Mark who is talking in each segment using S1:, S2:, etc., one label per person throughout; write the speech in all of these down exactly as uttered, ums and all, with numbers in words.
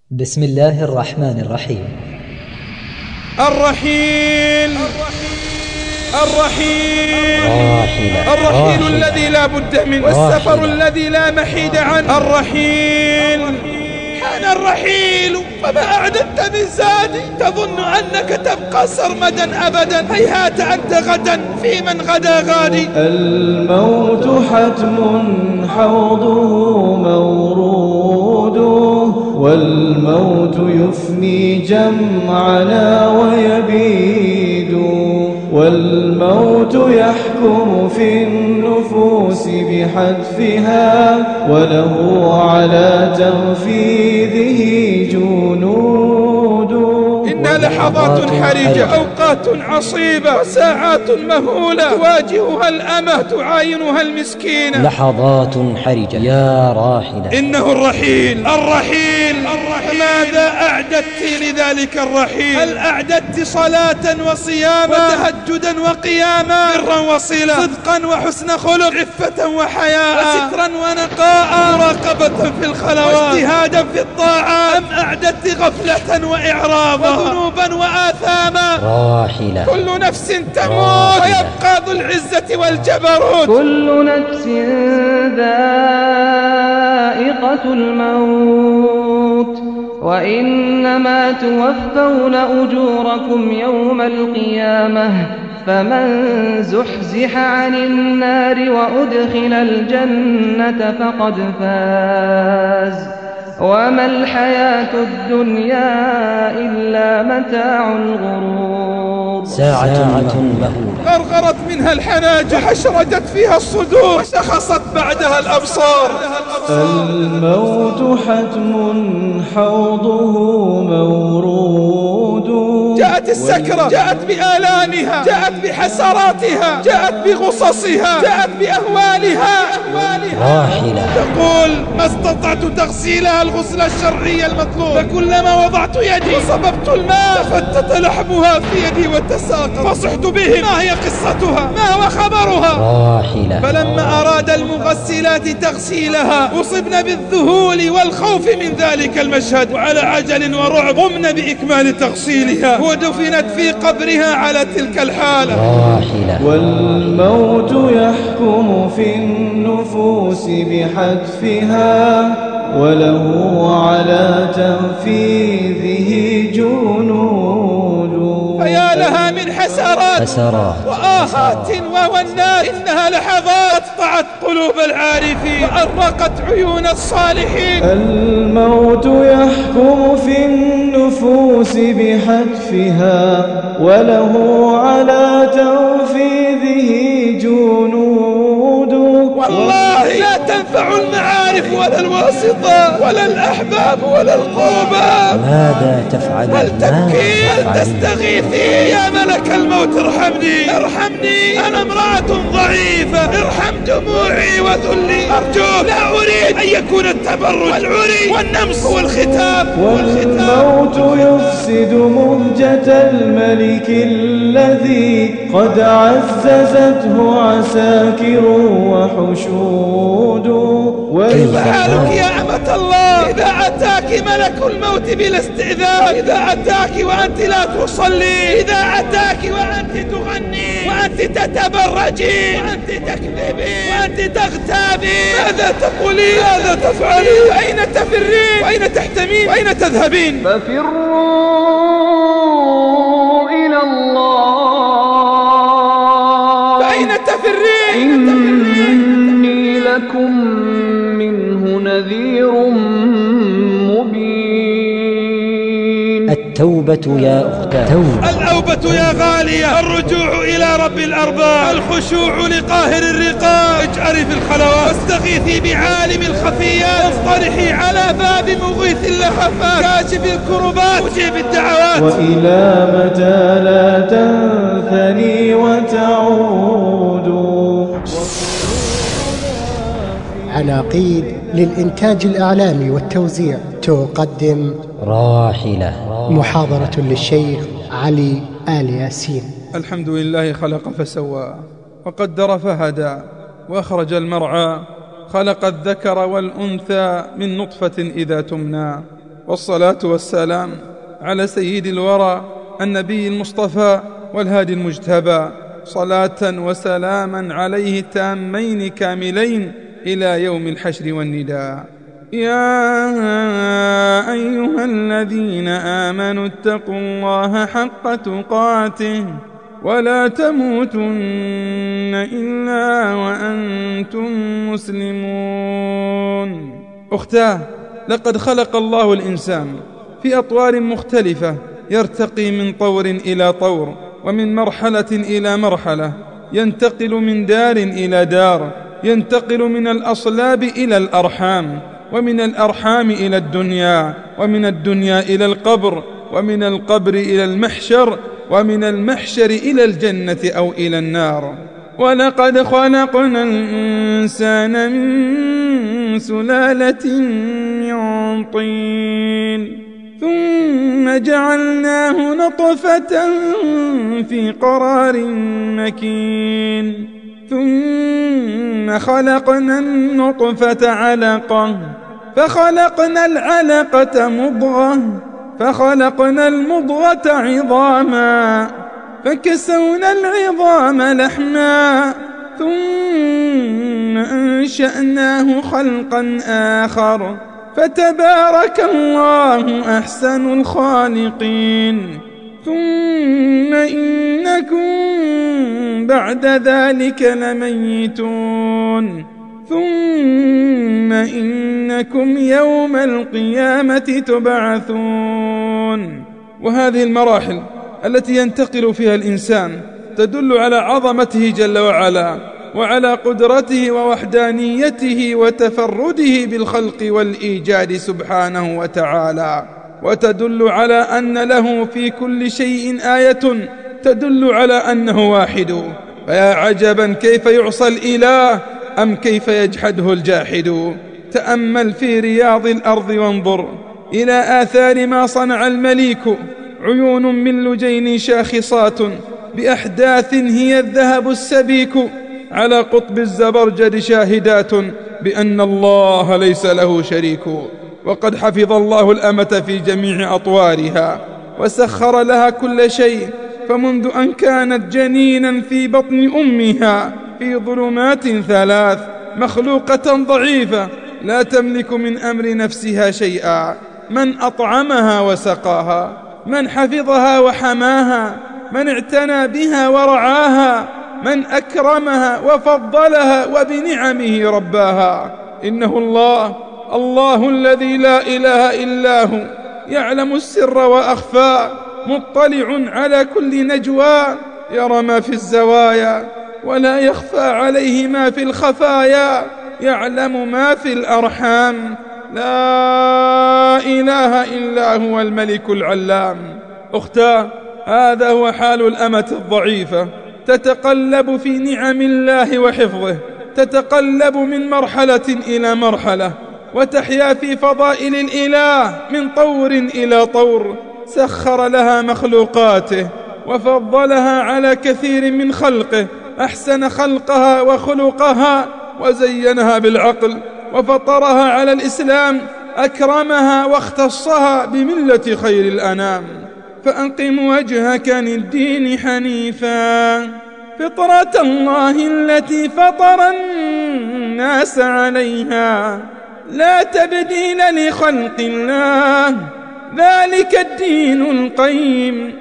S1: بسم الله الرحمن الرحيم.
S2: الرحيل الرحيل
S1: راحلة
S2: الرحيل
S1: راحلة
S2: الذي لا بد منه، والسفر الذي لا محيد عنه. الرحيل حان الرحيل، فما أعددت من زادي؟ تظن أنك تبقى سرمدا أبدا، هيهات أنت غدا في من غدا غادي.
S3: الموت حتم حوضه مورود، والموت يفني جمعنا ويبيد، والموت يحكم في النفوس بحتفها، وله على تنفيذه جنود.
S2: إنها لحظات حرجة، أوقات عصيبة، وساعات مهولة، تواجهها الأمة تعاينها المسكينة.
S1: لحظات حرجة يا راحلة.
S2: إنه الرحيل الرحيل الرحيل. ماذا أعددت لذلك الرحيل؟ هل أعددت صلاة وصياما وتهجدا وقياما، برا وصلة، صدقا وحسن خلق، عفة وحياء، وسترا ونقاء، مراقبة في الخلوات، واجتهادا في الطاعات؟ أم أعددت غفلة وإعراضا وذنوبا وآثاما؟
S1: راحلة.
S2: كل نفس تموت ويبقى ذو العزة والجبروت.
S3: كل نفس ذائقة الموت، وإنما توفون أجوركم يوم القيامة، فمن زحزح عن النار وأدخل الجنة فقد فاز، وما الحياة الدنيا إلا متاع الغرور.
S1: ساعة مهولة
S2: غرغرت منها الحناجر، وحشرجت فيها الصدور، وشخصت بعدها الأبصار.
S3: الموت حتم حوضه مورود،
S2: جاءت السكرة، جاءت بآلامها، جاءت بحسراتها، جاءت بغصصها، جاءت بأهوالها.
S1: راحلة.
S2: تقول ما استطعت تغسيلها الغسل الشرعي المطلوب، فكلما وضعت يدي وصببت الماء تفتت لحمها في يدي وتساقط، فصحت بهم. ما هي قصتها؟ ما هو خبرها؟
S1: راحلة.
S2: فلما أراد المغسلات تغسيلها أصبن بالذهول والخوف من ذلك المشهد، وعلى عجل ورعب قمن بإكمال تغسيلها، ودفنت في قبرها على تلك الحالة.
S1: راحلة.
S3: والموت يحكم في النفوس بحتفها، وله على تنفيذه جنود.
S2: فيا لها من حسرات
S1: حسرات
S2: وآهات وونات، إنها لحظات قطعت قلوب العارفين وأرقت عيون الصالحين.
S3: الموت يحكم في النفوس بحتفها، وله على تنفيذه جنود.
S2: والله لا تنفع المعارف ولا الواسطة ولا الأحباب ولا القربى.
S1: ماذا تفعل؟
S2: هل تبكي؟ هل تستغيثي؟ يا ملك الموت ارحمني ارحمني، أنا امرأة ضعيفة، ارحم دموعي وذلي أرجوك. لا أريد أن يكون التبرج والعري والنمص والختاب.
S3: والموت يفسد مهجة الملك الذي قد عززته عساكر وحشود.
S2: كيف حالك يا أمة الله إذا أتاك ملك الموت بلا استئذان؟ إذا أتاك وأنت لا تصلي، إذا أتاك وأنت تغني، وأنت تتبرجي، وأنت تكذبي، وأنت تغتابي، ماذا تقولي؟ ماذا تفعلي؟ أين تفرين؟ وأين تحتمين؟ وأين تذهبين؟
S3: ففروا إلى الله.
S2: فأين تفرين؟
S3: إني لكم منه نذير مبين.
S1: التوبة يا أختاه. توبة.
S2: الأوبة يا غالية، الرجوع إلى رب الأرباب، الخشوع لقاهر الرقاب. اجأري في الخلوات واستغيثي بعالم الخفيات، واصطرحي على باب مغيث اللهفات، كاشف الكربات، مجيب الدعوات.
S3: وإلى متى لا تنثني وتعود.
S4: عناقيد للإنتاج الإعلامي والتوزيع تقدم
S1: راحلة.
S4: محاضرة للشيخ علي آل ياسين.
S2: الحمد لله خلق فسوى، وقدر فهدى، وأخرج المرعى، خلق الذكر والأنثى من نطفة إذا تمنى، والصلاة والسلام على سيد الورى النبي المصطفى والهادي المجتبى، صلاة وسلاما عليه تامين كاملين إلى يوم الحشر والنداء. يا أيها الذين آمنوا اتقوا الله حق تقاته ولا تموتن إلا وأنتم مسلمون. أختاه، لقد خلق الله الإنسان في أطوار مختلفة، يرتقي من طور إلى طور، ومن مرحلة إلى مرحلة، ينتقل من دار إلى دار، ينتقل من الأصلاب إلى الأرحام، ومن الأرحام إلى الدنيا، ومن الدنيا إلى القبر، ومن القبر إلى المحشر، ومن المحشر إلى الجنة أو إلى النار. ولقد خلقنا الإنسان من سلالة من طين ثم جعلناه نطفة في قرار مكين ثم خلقنا النطفة علقة فخلقنا العلقة مضغة فخلقنا المضغة عظاما فكسونا العظام لحما ثم أنشأناه خلقا آخر فتبارك الله أحسن الخالقين. ثم إنكم بعد ذلك لميتون ثم إنكم يوم القيامة تبعثون. وهذه المراحل التي ينتقل فيها الإنسان تدل على عظمته جل وعلا، وعلى قدرته ووحدانيته وتفرده بالخلق والإيجاد سبحانه وتعالى، وتدل على أن له في كل شيء آية تدل على أنه واحد. فيا عجبا كيف يعصى الإله أم كيف يجحده الجاحد. تأمل في رياض الأرض وانظر إلى آثار ما صنع المليك، عيون من لجين شاخصات بأحداث هي الذهب السبيك، على قطب الزبرجد شاهدات بأن الله ليس له شريك. وقد حفظ الله الأمة في جميع أطوارها وسخر لها كل شيء، فمنذ أن كانت جنينا في بطن أمها في ظلمات ثلاث، مخلوقة ضعيفة لا تملك من أمر نفسها شيئا، من أطعمها وسقاها، من حفظها وحماها، من اعتنى بها ورعاها، من أكرمها وفضلها وبنعمه رباها. إنه الله الله الذي لا إله إلا هو، يعلم السر وأخفى، مطلع على كل نجوى، يرى ما في الزوايا ولا يخفى عليه ما في الخفايا، يعلم ما في الأرحام. لا إله إلا هو الملك العلام. أختاه، هذا هو حال الأمة الضعيفة، تتقلب في نعم الله وحفظه، تتقلب من مرحلة إلى مرحلة، وتحيا في فضائل الإله من طور إلى طور. سخر لها مخلوقاته وفضلها على كثير من خلقه، أحسن خلقها وخلقها وزينها بالعقل، وفطرها على الإسلام، أكرمها واختصها بملة خير الأنام. فأقم وجهك للدين حنيفا فطرة الله التي فطر الناس عليها لا تبديل لخلق الله، ذلك الدين القيم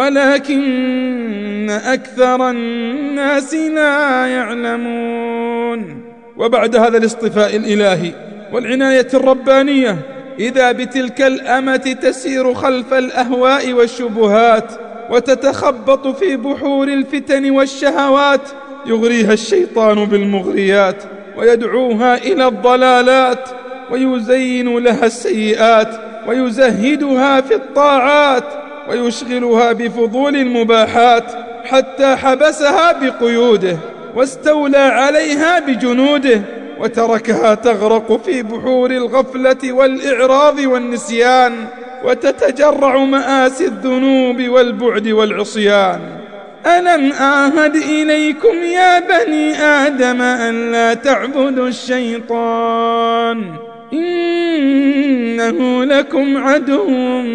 S2: ولكن أكثر الناس لا يعلمون. وبعد هذا الاصطفاء الإلهي والعناية الربانية، إذا بتلك الأمة تسير خلف الأهواء والشبهات، وتتخبط في بحور الفتن والشهوات، يغريها الشيطان بالمغريات ويدعوها إلى الضلالات، ويزين لها السيئات ويزهدها في الطاعات، ويشغلها بفضول المباحات، حتى حبسها بقيوده واستولى عليها بجنوده، وتركها تغرق في بحور الغفلة والإعراض والنسيان، وتتجرع مآسي الذنوب والبعد والعصيان. ألم أعهد إليكم يا بني آدم أن لا تعبدوا الشيطان إنه لكم عدو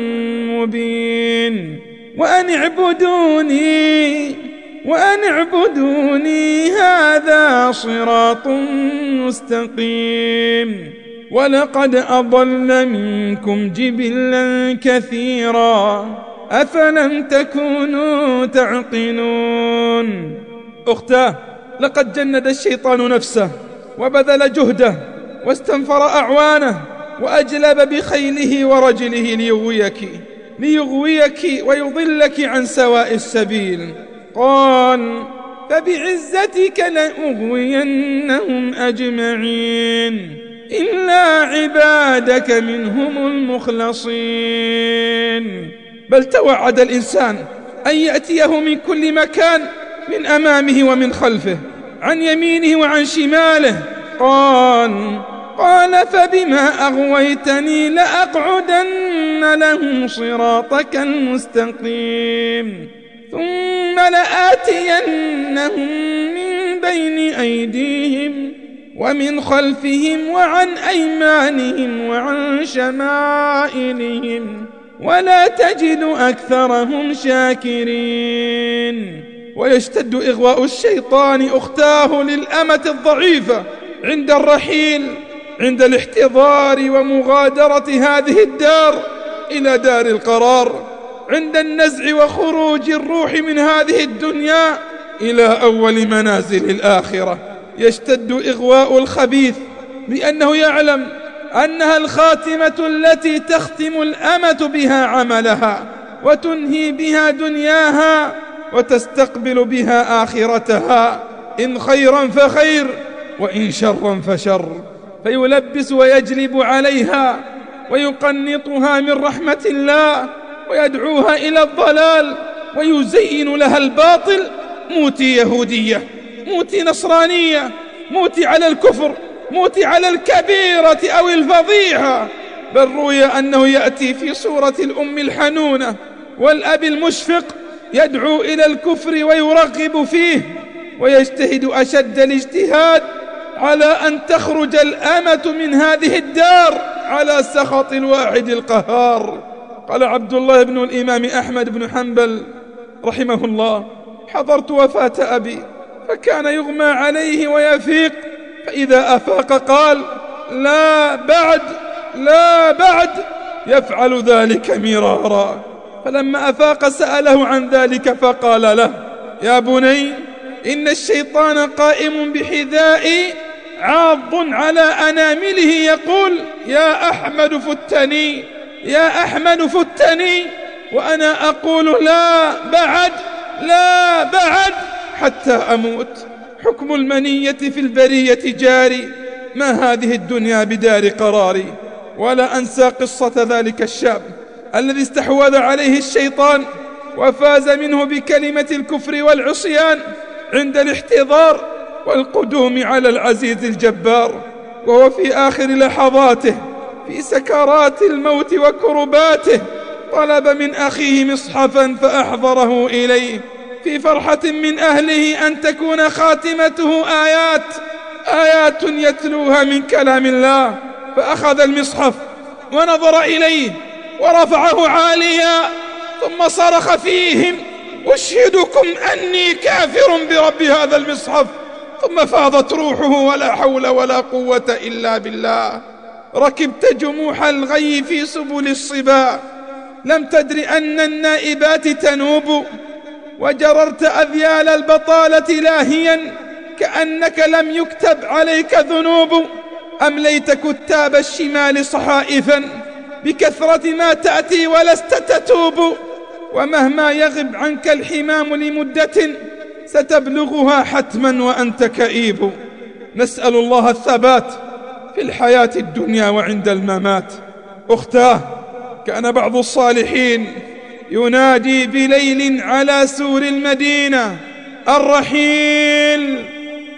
S2: مبين وأن اعبدوني وأن اعبدوني هذا صراط مستقيم ولقد أضل منكم جبلا كثيرا أفلم تكونوا تعقلون. أختاه، لقد جند الشيطان نفسه وبذل جهده واستنفر أعوانه وأجلب بخيله ورجله ليغويك ليغويك ويضلك عن سواء السبيل. قال: فبعزتك لأغوينهم أجمعين إلا عبادك منهم المخلصين. بل توعد الإنسان أن يأتيه من كل مكان، من أمامه ومن خلفه، عن يمينه وعن شماله. قال قال فبما أغويتني لأقعدن لهم صراطك المستقيم ثم لآتينهم من بين أيديهم ومن خلفهم وعن أيمانهم وعن شمائلهم ولا تجد أكثرهم شاكرين. ويشتد إغواء الشيطان أختاه للأمة الضعيفة عند الرحيل، عند الاحتضار ومغادرة هذه الدار إلى دار القرار، عند النزع وخروج الروح من هذه الدنيا إلى أول منازل الآخرة. يشتد إغواء الخبيث بأنه يعلم أنها الخاتمة التي تختم الأمة بها عملها وتنهي بها دنياها وتستقبل بها آخرتها، إن خيرا فخير وإن شرا فشر، فيلبس ويجلب عليها ويقنطها من رحمة الله ويدعوها إلى الضلال ويزين لها الباطل. موتي يهودية، موتي نصرانية، موتي على الكفر، موتي على الكبيرة أو الفضيحة. بل روي أنه يأتي في صورة الأم الحنونة والأب المشفق يدعو إلى الكفر ويرغب فيه ويجتهد أشد الاجتهاد على أن تخرج الأمة من هذه الدار على سخط الواحد القهار. قال عبد الله بن الإمام أحمد بن حنبل رحمه الله: حضرت وفاة أبي فكان يغمى عليه ويفيق، فإذا أفاق قال: لا بعد لا بعد، يفعل ذلك مرارا. فلما أفاق سأله عن ذلك فقال له: يا بني، إن الشيطان قائم بحذائي عاض على أنامله يقول: يا أحمد فتني، يا أحمد فتني، وأنا أقول لا بعد لا بعد حتى أموت. حكم المنية في البرية جاري، ما هذه الدنيا بدار قراري. ولا أنسى قصة ذلك الشاب الذي استحوذ عليه الشيطان وفاز منه بكلمة الكفر والعصيان عند الاحتضار والقدوم على العزيز الجبار، وهو في آخر لحظاته في سكرات الموت وكرباته طلب من أخيه مصحفا فأحضره إليه في فرحة من أهله أن تكون خاتمته آيات آيات يتلوها من كلام الله. فأخذ المصحف ونظر إليه ورفعه عاليا ثم صرخ فيهم: أشهدكم أني كافر برب هذا المصحف. ثم فاضت روحه ولا حول ولا قوة إلا بالله. ركبت جموح الغي في سبل الصبا، لم تدر أن النائبات تنوب، وجررت أذيال البطالة لاهيا كأنك لم يكتب عليك ذنوب. أمليت كتاب الشمال صحائفا بكثرة ما تأتي ولست تتوب، ومهما يغب عنك الحمام لمدة ستبلغها حتما وأنت كئيب. نسأل الله الثبات في الحياة الدنيا وعند الممات. أختاه، كان بعض الصالحين ينادي بليل على سور المدينة: الرحيل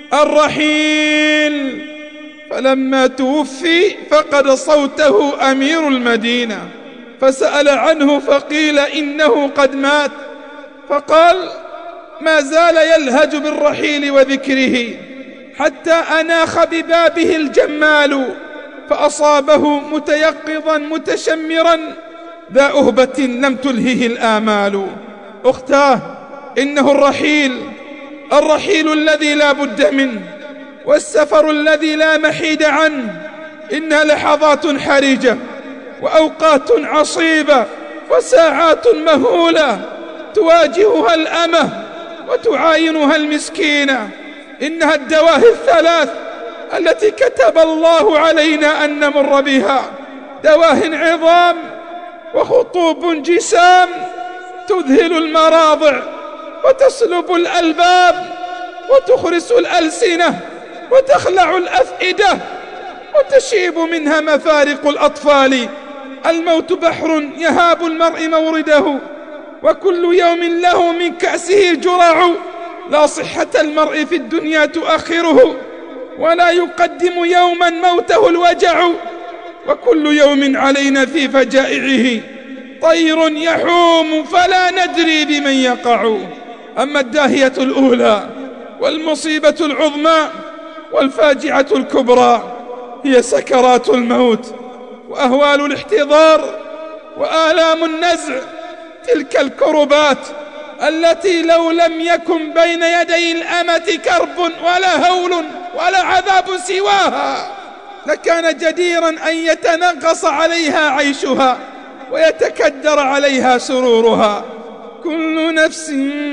S2: الرحيل. فلما توفي فقد صوته أمير المدينة، فسأل عنه فقيل إنه قد مات، فقال: ما زال يلهج بالرحيل وذكره حتى أناخ ببابه الجمال فأصابه متيقظا متشمرا ذا أهبة لم تلهه الآمال. أختاه، إنه الرحيل، الرحيل الذي لا بد منه، والسفر الذي لا محيد عنه. إنها لحظات حرجة وأوقات عصيبة وساعات مهولة تواجهها الأمة وتعاينها المسكينة. إنها الدواهي الثلاث التي كتب الله علينا أن نمر بها، دواه عظام وخطوب جسام تذهل المراضع وتسلب الألباب وتخرس الألسنة وتخلع الأفئدة وتشيب منها مفارق الأطفال. الموت بحر يهاب المرء مورده، وكل يوم له من كأسه جرع. لا صحة المرء في الدنيا تؤخره، ولا يقدم يوما موته الوجع. وكل يوم علينا في فجائعه طير يحوم فلا ندري بمن يقع. أما الداهية الأولى والمصيبة العظمى والفاجعة الكبرى هي سكرات الموت وأهوال الاحتضار وآلام النزع، تلك الكربات التي لو لم يكن بين يدي الأمة كرب ولا هول ولا عذاب سواها لكان جديرا أن يتنغص عليها عيشها ويتكدر عليها سرورها. كل نفس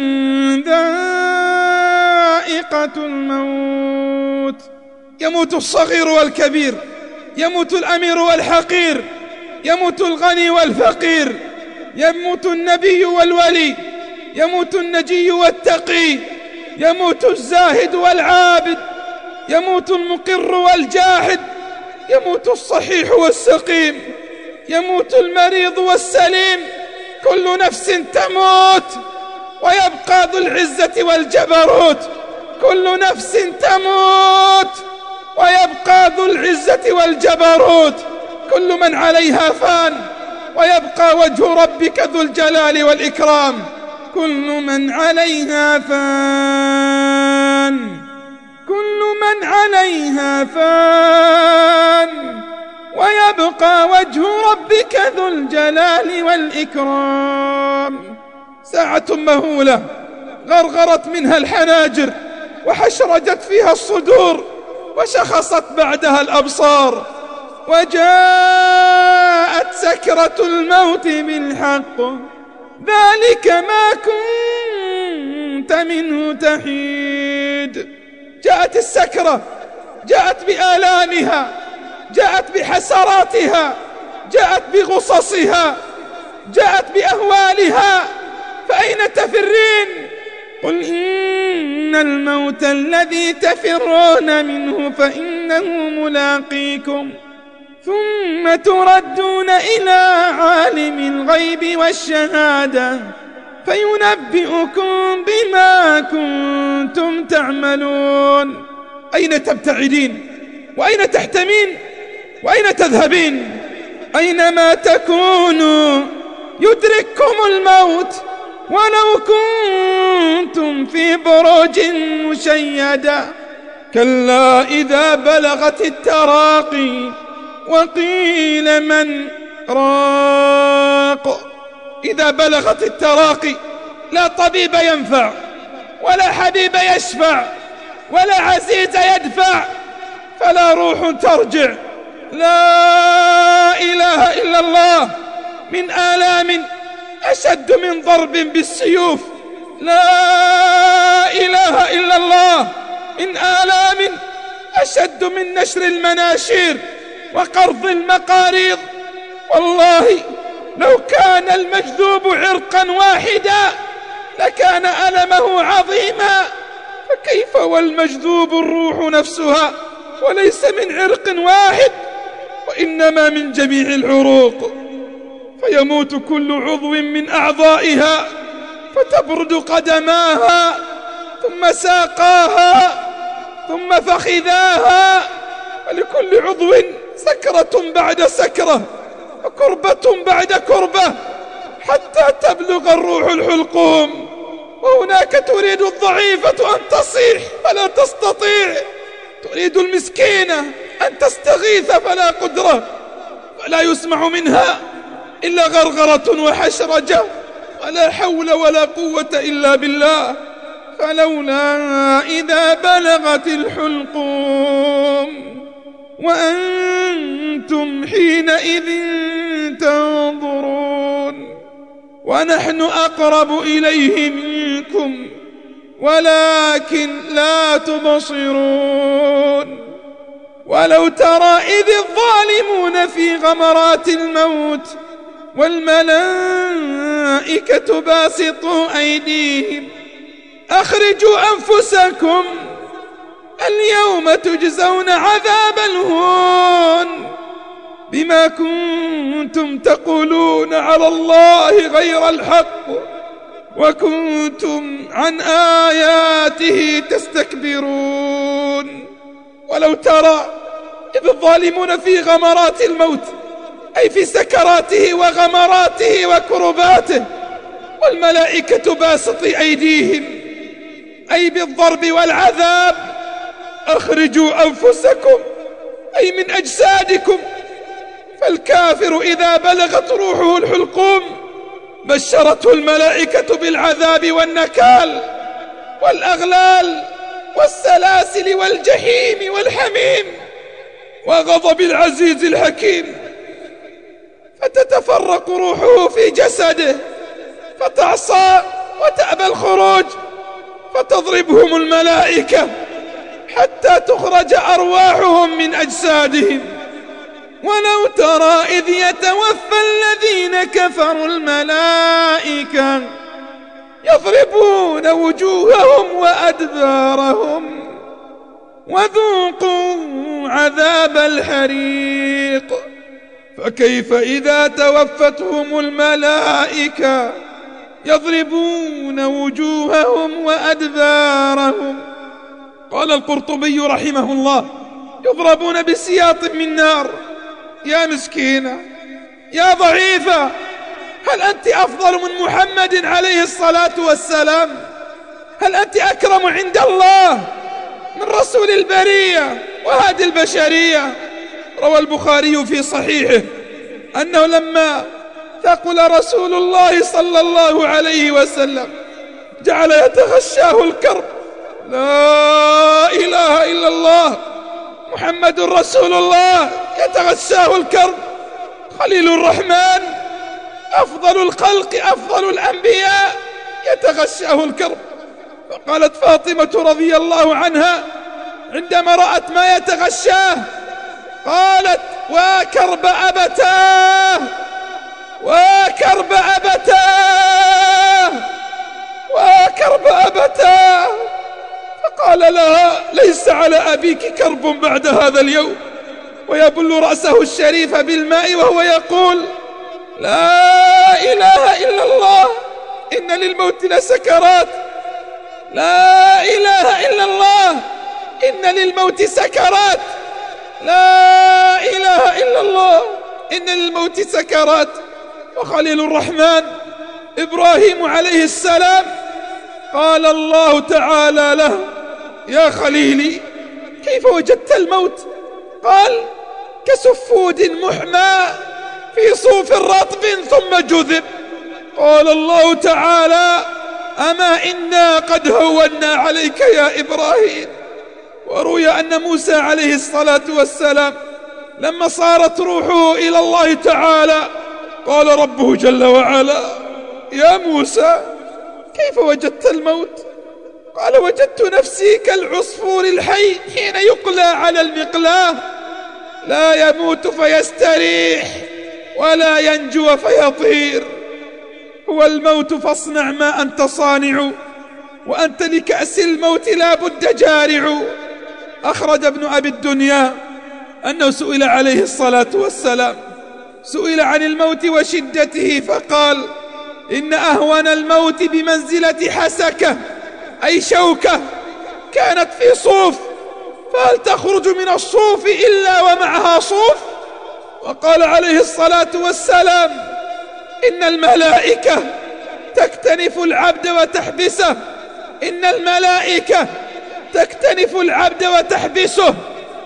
S2: ذائقة الموت، يموت الصغير والكبير، يموت الأمير والحقير، يموت الغني والفقير، يموت النبي والولي، يموت النجي والتقي، يموت الزاهد والعابد، يموت المقر والجاحد، يموت الصحيح والسقيم، يموت المريض والسليم. كل نفس تموت ويبقى ذو العزة والجبروت. كل نفس تموت ويبقى ذو العزة والجبروت. كل من عليها فان ويبقى وجه ربك ذو الجلال والإكرام. كل من عليها فان، كل من عليها فان ويبقى وجه ربك ذو الجلال والإكرام. ساعة مهولة غرغرت منها الحناجر وحشرجت فيها الصدور وشخصت بعدها الأبصار، وجاءت سكرة الموت بالحق، ذلك ما كنت منه تحيد. جاءت السكرة، جاءت بآلامها، جاءت بحسراتها، جاءت بغصصها، جاءت بأهوالها. فأين تفرين؟ قل إن الموت الذي تفرون منه فإنه ملاقيكم، ثم تردون إلى عالم الغيب والشهادة فينبئكم بما كنتم تعملون. أين تبتعدين؟ وأين تحتمين؟ وأين تذهبين؟ أينما تكونوا يدرككم الموت ولو كنتم في بروج مشيدة. كلا إذا بلغت التراقي وقيل من راق. إذا بلغت التراقي لا طبيب ينفع ولا حبيب يشفع ولا عزيز يدفع، فلا روح ترجع. لا إله إلا الله من آلام أشد من ضرب بالسيوف. لا إله إلا الله من آلام أشد من نشر المناشير وقرض المقاريض. والله لو كان المجذوب عرقا واحدا لكان ألمه عظيما، فكيف والمجذوب الروح نفسها وليس من عرق واحد وإنما من جميع العروق. فيموت كل عضو من أعضائها فتبرد قدماها ثم ساقاها ثم فخذاها، ولكل عضو سكرة بعد سكرة وكربة بعد كربة حتى تبلغ الروح الحلقوم. وهناك تريد الضعيفة أن تصيح فلا تستطيع، تريد المسكينة أن تستغيث فلا قدرة، ولا يسمع منها إلا غرغرة وحشرجة، ولا حول ولا قوة إلا بالله. فلولا إذا بلغت الحلقوم وأنتم حينئذ تنظرون ونحن أقرب إليه منكم ولكن لا تبصرون. ولو ترى إذ الظالمون في غمرات الموت والملائكة باسطوا أيديهم أخرجوا أنفسكم اليوم تجزون عذاب الهون بما كنتم تقولون على الله غير الحق وكنتم عن آياته تستكبرون. ولو ترى إذ الظالمون في غمرات الموت، أي في سكراته وغمراته وكرباته، والملائكة باسطي أيديهم أي بالضرب والعذاب، أخرجوا أنفسكم أي من أجسادكم. فالكافر إذا بلغت روحه الحلقوم بشرته الملائكة بالعذاب والنكال والأغلال والسلاسل والجحيم والحميم وغضب العزيز الحكيم، فتتفرق روحه في جسده فتعصى وتأبى الخروج، فتضربهم الملائكة حتى تخرج أرواحهم من أجسادهم. ولو ترى إذ يتوفى الذين كفروا الملائكة يضربون وجوههم وأدبارهم وذوقوا عذاب الحريق. فكيف إذا توفتهم الملائكة يضربون وجوههم وأدبارهم. قال القرطبي رحمه الله: يضربون بسياط من نار. يا مسكينة، يا ضعيفة، هل أنت أفضل من محمد عليه الصلاة والسلام؟ هل أنت أكرم عند الله من رسول البرية وهادي البشرية؟ روى البخاري في صحيحه أنه لما ثقل رسول الله صلى الله عليه وسلم جعل يتغشاه الكرب. لا إله إلا الله محمد رسول الله يتغشاه الكرب، خليل الرحمن أفضل الخلق أفضل الأنبياء يتغشاه الكرب. فقالت فاطمة رضي الله عنها عندما رأت ما يتغشاه قالت: وكرب أبتاه وكرب أبتاه وكرب أبتاه. فقال لها: ليس على أبيك كرب بعد هذا اليوم، ويبل رأسه الشريف بالماء وهو يقول: لا إله إلا الله إن للموت لسكرات، لا إله إلا الله إن للموت سكرات، لا إله إلا الله إن للموت سكرات. وخليل الرحمن إبراهيم عليه السلام قال الله تعالى له: يا خليلي كيف وجدت الموت؟ قال: كسفود محمى في صوف رطب ثم جذب. قال الله تعالى: أما إنا قد هونا عليك يا إبراهيم. وروي أن موسى عليه الصلاة والسلام لما صارت روحه إلى الله تعالى قال ربه جل وعلا: يا موسى كيف وجدت الموت؟ قال: وجدت نفسي كالعصفور الحي حين يقلى على المقلاة، لا يموت فيستريح ولا ينجو فيطير. هو الموت فاصنع ما أنت صانع، وأنت لكأس الموت لا بد جارع. أخرج ابن أبي الدنيا أنه سئل عليه الصلاة والسلام سئل عن الموت وشدته فقال: إن أهون الموت بمنزلة حسكة، أي شوكة كانت في صوف، فهل تخرج من الصوف إلا ومعها صوف؟ وقال عليه الصلاة والسلام: إن الملائكة تكتنف العبد وتحبسه، إن الملائكة تكتنف العبد وتحبسه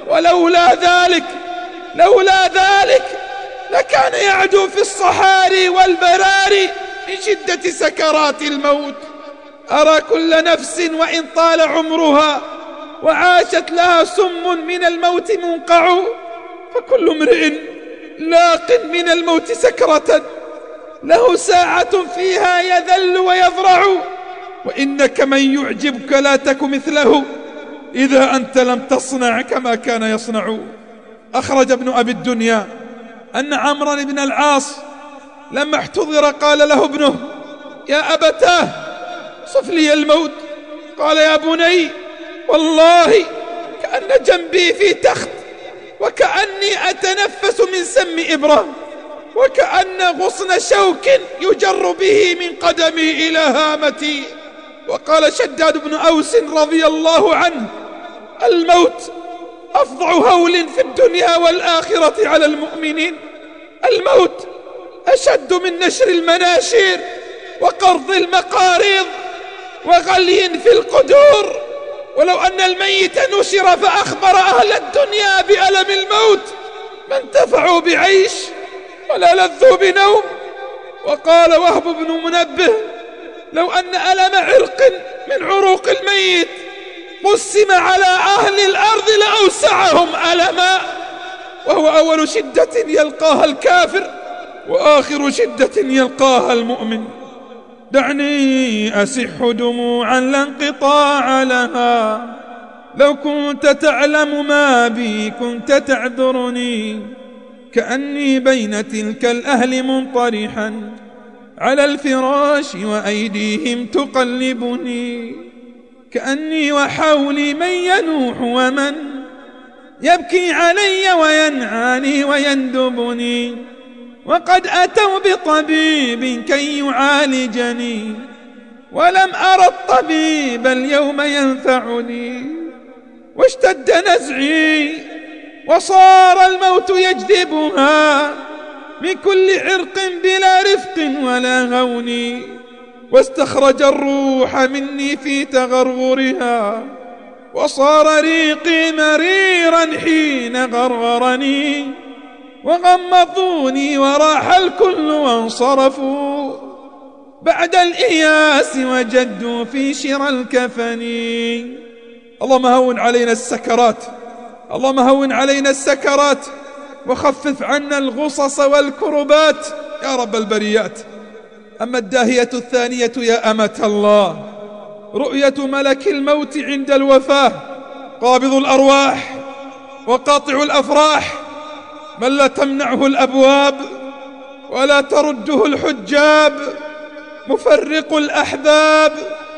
S2: ولولا ذلك لولا ذلك لكان يعدو في الصحاري والبراري من شدة سكرات الموت. أرى كل نفس وإن طال عمرها وعاشت لها سم من الموت منقع، فكل امرئ لاق من الموت سكرة له ساعة فيها يذل ويضرع، وإنك من يعجبك لا تك مثله إذا أنت لم تصنع كما كان يصنع. أخرج ابن أبي الدنيا أن عمرو بن العاص لما احتضر قال له ابنه: يا أبتاه صف لي الموت. قال: يا بني والله كأن جنبي في تخت، وكأني أتنفس من سم إبرة، وكأن غصن شوك يجر به من قدمي إلى هامتي. وقال شداد بن أوس رضي الله عنه: الموت أفظع هول في الدنيا والآخرة على المؤمنين. الموت أشد من نشر المناشير وقرض المقاريض وغلي في القدور. ولو أن الميت نشر فأخبر أهل الدنيا بألم الموت ما انتفعوا بعيش ولا لذوا بنوم. وقال وهب بن منبه: لو أن ألم عرق من عروق الميت قسم على أهل الأرض لأوسعهم ألما. وهو أول شدة يلقاها الكافر وآخر شدة يلقاها المؤمن. دعني أسح دموعا لا انقطاع لها، لو كنت تعلم ما بي كنت تعذرني. كأني بين تلك الأهل منطرحا على الفراش وأيديهم تقلبني. كأني وحولي من ينوح ومن يبكي علي وينعاني ويندبني. وقد أتوا بطبيب كي يعالجني، ولم أرى الطبيب اليوم ينفعني. واشتد نزعي وصار الموت يجذبها من كل عرق بلا رفق ولا هون. واستخرج الروح مني في تغرغرها، وصار ريقي مريرا حين غرغرني. وغمضوني وراح الكل وانصرفوا بعد الإياس وجدوا في شرى الكفن. اللهم هون علينا السكرات، اللهم هون علينا السكرات وخفف عنا الغصص والكربات يا رب البريات. أما الداهية الثانية يا أمة الله، رؤية ملك الموت عند الوفاة، قابض الأرواح وقاطع الأفراح، من لا تمنعه الأبواب ولا ترده الحجاب، مفرق الأحباب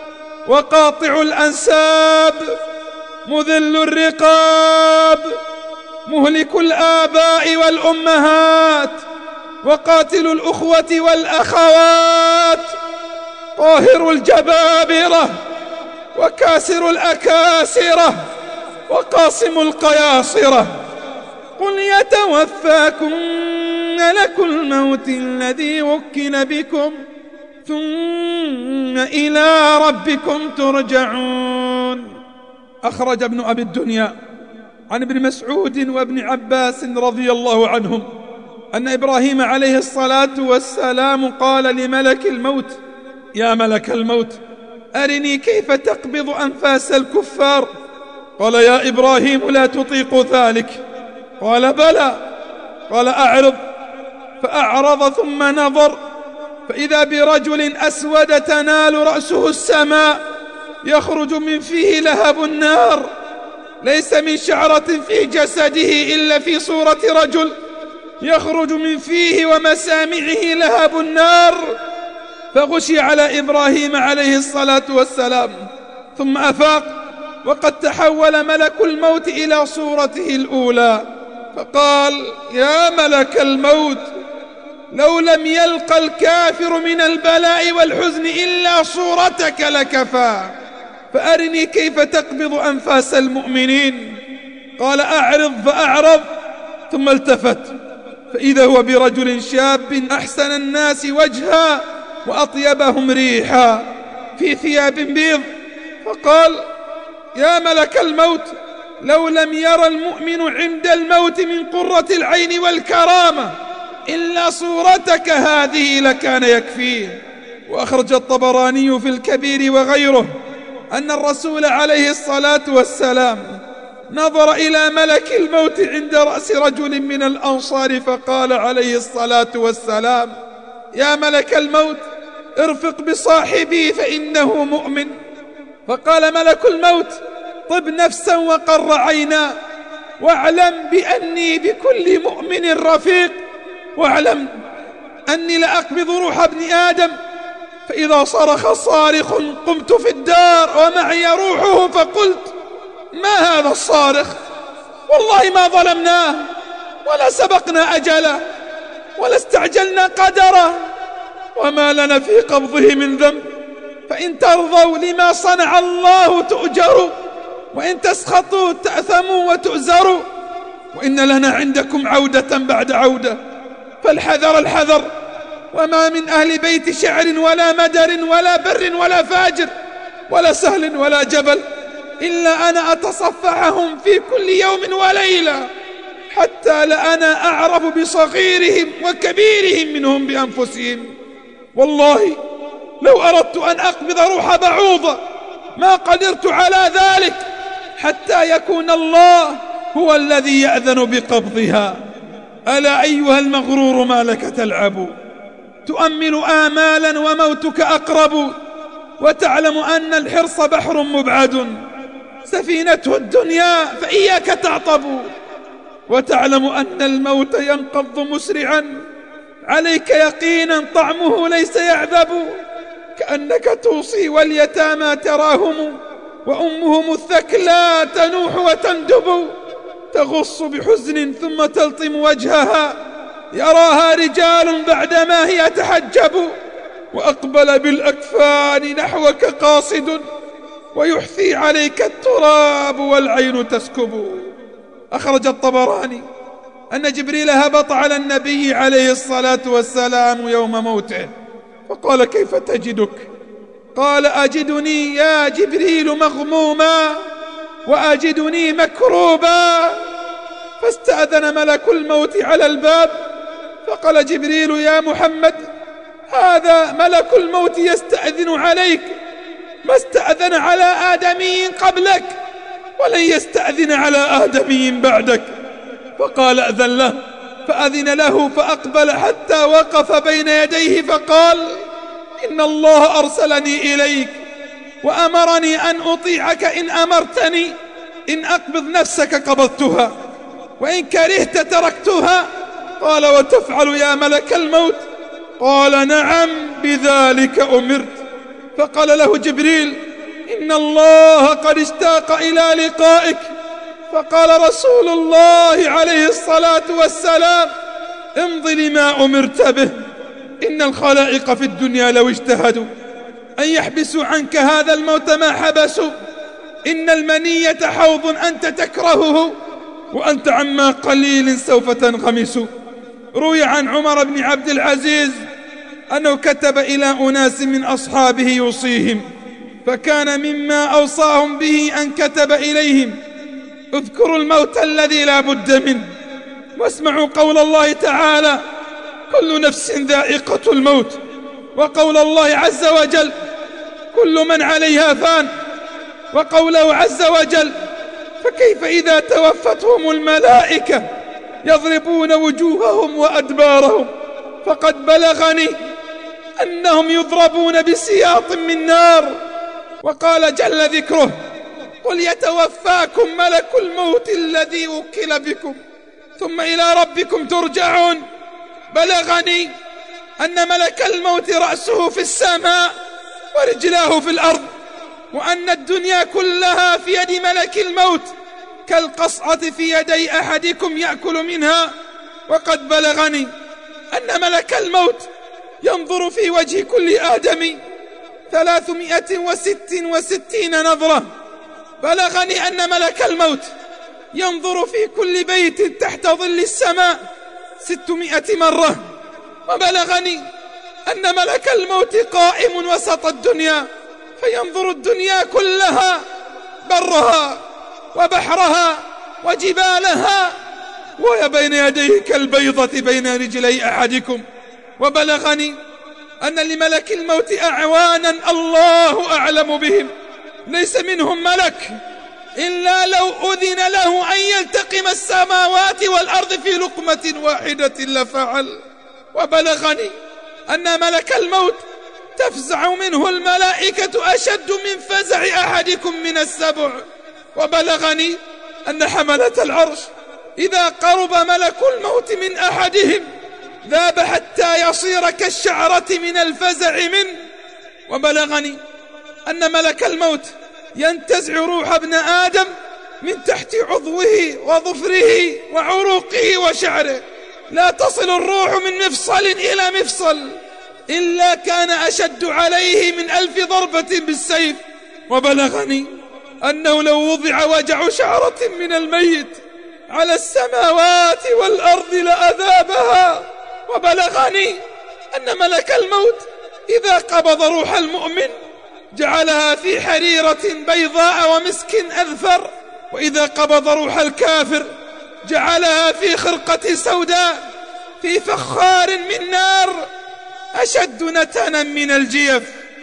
S2: وقاطع الأنساب، مذل الرقاب، مهلك الآباء والأمهات، وقاتل الأخوة والأخوات، طاهر الجبابرة وكاسر الأكاسرة وقاصم القياصرة. قل يتوفاكم ملك الموت الذي وكل بكم ثم إلى ربكم ترجعون. أخرج ابن أبي الدنيا عن ابن مسعود وابن عباس رضي الله عنهم أن إبراهيم عليه الصلاة والسلام قال لملك الموت: يا ملك الموت أرني كيف تقبض أنفاس الكفار. قال: يا إبراهيم لا تطيق ذلك. قال: بلى. قال: أعرض. فأعرض ثم نظر فإذا برجل أسود تنال رأسه السماء، يخرج من فيه لهب النار، ليس من شعرة في جسده إلا في صورة رجل، يخرج من فيه ومسامعه لهب النار. فغشي على إبراهيم عليه الصلاة والسلام، ثم أفاق وقد تحول ملك الموت إلى صورته الأولى، فقال: يا ملك الموت لو لم يلق الكافر من البلاء والحزن إلا صورتك لكفى، فأرني كيف تقبض أنفاس المؤمنين. قال: أعرض. فأعرض ثم التفت فإذا هو برجل شاب أحسن الناس وجها وأطيبهم ريحا في ثياب بيض، فقال: يا ملك الموت لو لم يرى المؤمن عند الموت من قرة العين والكرامة إلا صورتك هذه لكان يكفيه. وأخرج الطبراني في الكبير وغيره أن الرسول عليه الصلاة والسلام نظر إلى ملك الموت عند رأس رجل من الأنصار فقال عليه الصلاة والسلام: يا ملك الموت ارفق بصاحبي فإنه مؤمن. فقال ملك الموت: طب نفسا وقر عينا، واعلم بأني بكل مؤمن رفيق، واعلم أني لأقبض روح ابن آدم، فإذا صرخ صارخ قمت في الدار ومعي روحه فقلت: ما هذا الصارخ؟ والله ما ظلمناه ولا سبقنا أجله ولا استعجلنا قدره، وما لنا في قبضه من ذنب، فإن ترضوا لما صنع الله تؤجروا، وإن تسخطوا تأثموا وتؤزروا، وإن لنا عندكم عودة بعد عودة، فالحذر الحذر. وما من أهل بيت شعر ولا مدر ولا بر ولا فاجر ولا سهل ولا جبل إلا أنا أتصفحهم في كل يوم وليلة، حتى لأنا أعرف بصغيرهم وكبيرهم منهم بأنفسهم. والله لو أردت أن أقبض روح بعوضة ما قدرت على ذلك، حتى يكون الله هو الذي يأذن بقبضها. ألا أيها المغرور ما لك تلعب، تؤمل آمالا وموتك أقرب، وتعلم أن الحرص بحر مبعد سفينته الدنيا فإياك تعطب، وتعلم أن الموت ينقض مسرعا عليك يقينا طعمه ليس يعذب، كأنك توصي واليتامى تراهم وأمهم الثكلى تنوح وتندب، تغص بحزن ثم تلطم وجهها يراها رجال بعدما هي تحجب، وأقبل بالأكفان نحوك قاصد ويحثي عليك التراب والعين تسكب. أخرج الطبراني أن جبريل هبط على النبي عليه الصلاة والسلام يوم موته فقال: كيف تجدك؟ قال: أجدني يا جبريل مغموما وأجدني مكروبا. فاستأذن ملك الموت على الباب فقال جبريل: يا محمد، هذا ملك الموت يستأذن عليك، ما استأذن على آدمي قبلك ولن يستأذن على آدمي بعدك. فقال: أذن له. فأذن له فأقبل حتى وقف بين يديه فقال: إن الله أرسلني إليك وأمرني أن أطيعك إن أمرتني، إن أقبض نفسك قبضتها وإن كرهت تركتها. قال: وتفعل يا ملك الموت؟ قال: نعم بذلك أمرت. فقال له جبريل: إن الله قد اشتاق إلى لقائك. فقال رسول الله عليه الصلاة والسلام: امض لما أمرت به، إن الخلائق في الدنيا لو اجتهدوا أن يحبسوا عنك هذا الموت ما حبسوا، إن المنية حوض أنت تكرهه وأنت عما قليل سوف تنغمس. روي عن عمر بن عبد العزيز أنه كتب إلى أناس من أصحابه يوصيهم، فكان مما أوصاهم به أن كتب إليهم: اذكروا الموت الذي لا بد منه، واسمعوا قول الله تعالى: كل نفس ذائقة الموت، وقول الله عز وجل: كل من عليها فان، وقوله عز وجل: فكيف إذا توفتهم الملائكة يضربون وجوههم وأدبارهم. فقد بلغني أنهم يضربون بسياط من نار. وقال جل ذكره: قل يتوفاكم ملك الموت الذي وكل بكم ثم إلى ربكم ترجعون. بلغني أن ملك الموت رأسه في السماء ورجلاه في الأرض، وأن الدنيا كلها في يد ملك الموت كالقصعة في يدي أحدكم يأكل منها. وقد بلغني أن ملك الموت ينظر في وجه كل آدمي ثلاثمائة وست وستين نظرة. بلغني أن ملك الموت ينظر في كل بيت تحت ظل السماء ستمائة مرة. وبلغني أن ملك الموت قائم وسط الدنيا فينظر الدنيا كلها برها وبحرها وجبالها وهي بين يديه كالبيضة بين رجلي أحدكم. وبلغني أن لملك الموت أعوانا الله أعلم بهم، ليس منهم ملك إلا لو أذن له أن يلتقم السماوات والأرض في لقمة واحدة لفعل. وبلغني أن ملك الموت تفزع منه الملائكة أشد من فزع أحدكم من السبع. وبلغني أن حملة العرش إذا قرب ملك الموت من أحدهم ذاب حتى يصير كالشعرة من الفزع منه. وبلغني أن ملك الموت ينتزع روح ابن آدم من تحت عضوه وظفره وعروقه وشعره، لا تصل الروح من مفصل إلى مفصل إلا كان أشد عليه من ألف ضربة بالسيف. وبلغني أنه لو وضع وجع شعرة من الميت على السماوات والأرض لأذابها. وبلغني أن ملك الموت إذا قبض روح المؤمن جعلها في حريرة بيضاء ومسك أذفر، وإذا قبض روح الكافر جعلها في خرقة سوداء في فخار من نار أشد نتنا من الجيف.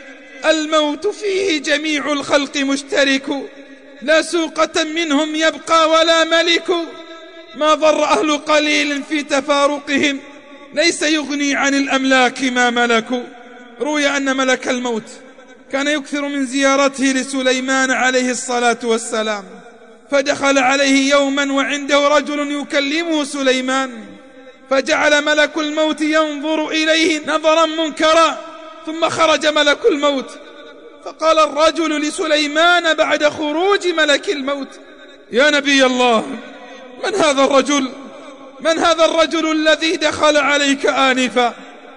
S2: الموت فيه جميع الخلق مشترك، لا سوقة منهم يبقى ولا ملك. ما ضر أهل قليل في تفارقهم، ليس يغني عن الأملاك ما ملكوا. روي أن ملك الموت كان يكثر من زيارته لسليمان عليه الصلاة والسلام، فدخل عليه يوما وعنده رجل يكلمه سليمان، فجعل ملك الموت ينظر إليه نظرا منكرا، ثم خرج ملك الموت. فقال الرجل لسليمان بعد خروج ملك الموت: يا نبي الله، من هذا الرجل؟ من هذا الرجل الذي دخل عليك آنفا؟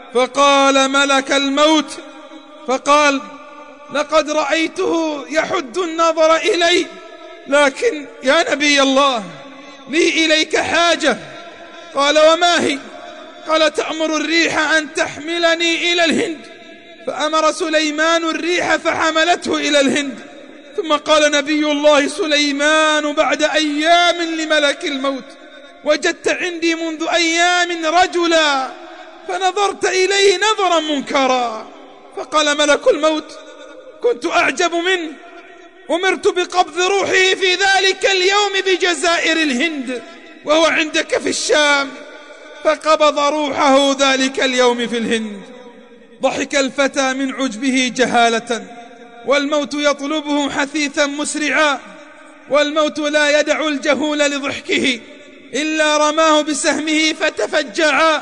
S2: فقال ملك الموت فقال: لقد رأيته يحد النظر إلي، لكن يا نبي الله لي إليك حاجة. قال: وما هي؟ قال: تأمر الريح أن تحملني إلى الهند. فأمر سليمان الريح فحملته إلى الهند. ثم قال نبي الله سليمان بعد أيام لملك الموت: وجدت عندي منذ أيام رجلا فنظرت إليه نظرا منكرا. فقال ملك الموت: كنت أعجب منه، أمرت بقبض روحه في ذلك اليوم بجزائر الهند وهو عندك في الشام. فقبض روحه ذلك اليوم في الهند. ضحك الفتى من عجبه جهالة، والموت يطلبه حثيثا مسرعا، والموت لا يدع الجهول لضحكه إلا رماه بسهمه فتفجعا،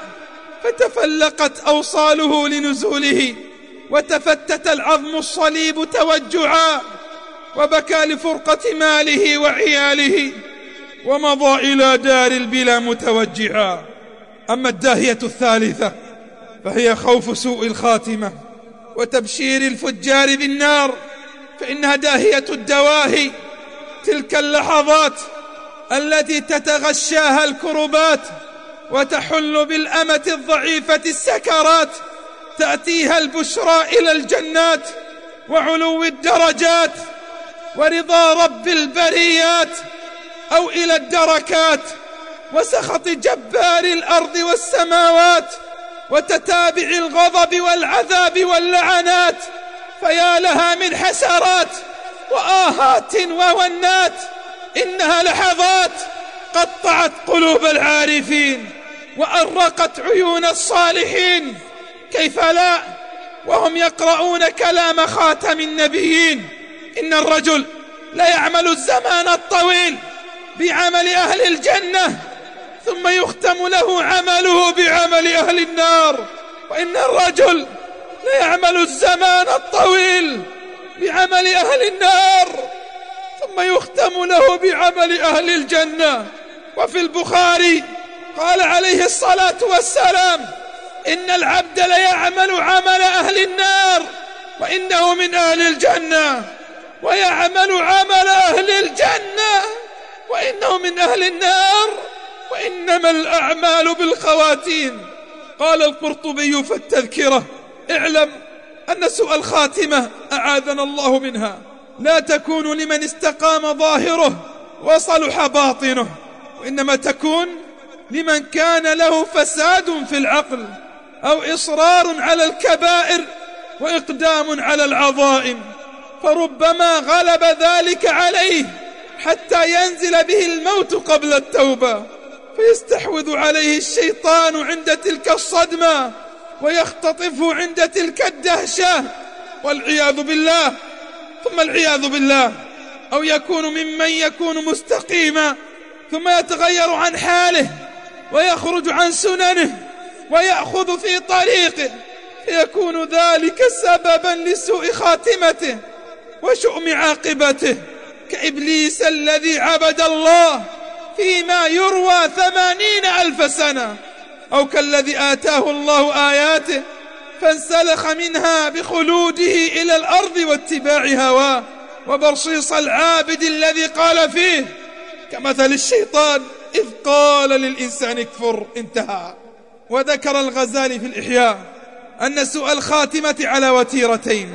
S2: فتفلقت أوصاله لنزوله، وتفتت العظم الصليب توجعا، وبكى لفرقة ماله وعياله، ومضى إلى دار البلا متوجعا. أما الداهية الثالثة فهي خوف سوء الخاتمة وتبشير الفجار بالنار، فإنها داهية الدواهي، تلك اللحظات التي تتغشاها الكربات وتحل بالأمة الضعيفة السكرات، تأتيها البشرى إلى الجنات وعلو الدرجات ورضا رب البريات، أو إلى الدركات وسخط جبار الأرض والسماوات وتتابع الغضب والعذاب واللعنات. فيا لها من حسرات وآهات وونات، إنها لحظات قطعت قلوب العارفين وأرقت عيون الصالحين. كيف لا وهم يقرؤون كلام خاتم النبيين: إن الرجل لا يعمل الزمان الطويل بعمل أهل الجنة ثم يختم له عمله بعمل أهل النار، وإن الرجل لا يعمل الزمان الطويل بعمل أهل النار ثم يختم له بعمل أهل الجنة. وفي البخاري قال عليه الصلاة والسلام: إن العبد ليعمل عمل أهل النار وإنه من أهل الجنة، ويعمل عمل أهل الجنة وإنه من أهل النار، وإنما الأعمال بالخواتيم. قال القرطبي في التذكرة: اعلم أن سوء الخاتمة أعاذنا الله منها لا تكون لمن استقام ظاهره وصلح باطنه، وإنما تكون لمن كان له فساد في العقل أو إصرار على الكبائر وإقدام على العظائم، فربما غلب ذلك عليه حتى ينزل به الموت قبل التوبة، فيستحوذ عليه الشيطان عند تلك الصدمة ويختطفه عند تلك الدهشة، والعياذ بالله ثم العياذ بالله. أو يكون ممن يكون مستقيما ثم يتغير عن حاله ويخرج عن سننه ويأخذ في طريقه، فيكون ذلك سببا لسوء خاتمته وشؤم عاقبته، كإبليس الذي عبد الله فيما يروى ثمانين ألف سنة، أو كالذي آتاه الله آياته فانسلخ منها بخلوده إلى الأرض واتباع هواه، وبرصيص العابد الذي قال فيه كمثل الشيطان إذ قال للإنسان اكفر، انتهى. وذكر الغزالي في الإحياء أن سوء الخاتمة على وتيرتين،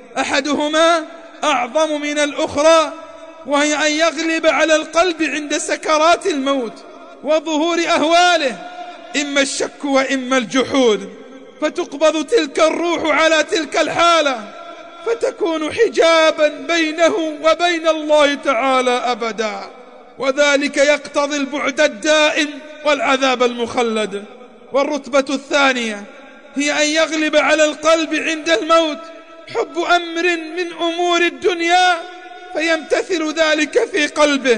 S2: أحدهما أعظم من الأخرى، وهي أن يغلب على القلب عند سكرات الموت وظهور أهواله إما الشك وإما الجحود، فتقبض تلك الروح على تلك الحالة، فتكون حجابا بينه وبين الله تعالى أبدا، وذلك يقتضي البعد الدائم والعذاب المخلد. والرتبة الثانية هي أن يغلب على القلب عند الموت حب أمر من أمور الدنيا، فيمتثل ذلك في قلبه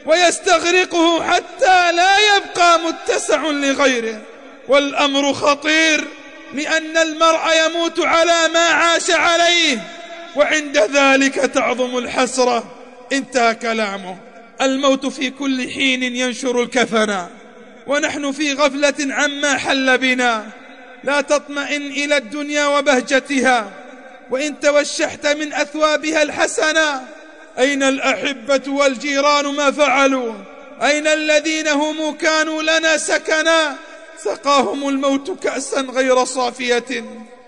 S2: ويستغرقه حتى لا يبقى متسع لغيره. والأمر خطير، لأن المرء يموت على ما عاش عليه، وعند ذلك تعظم الحسرة. انتهى كلامه. الموت في كل حين ينشر الكفنا، ونحن في غفلة عما حل بنا. لا تطمئن إلى الدنيا وبهجتها، وإن توشحت من أثوابها الحسنة. أين الأحبة والجيران ما فعلوا؟ أين الذين هم كانوا لنا سكنا؟ سقاهم الموت كأسا غير صافية،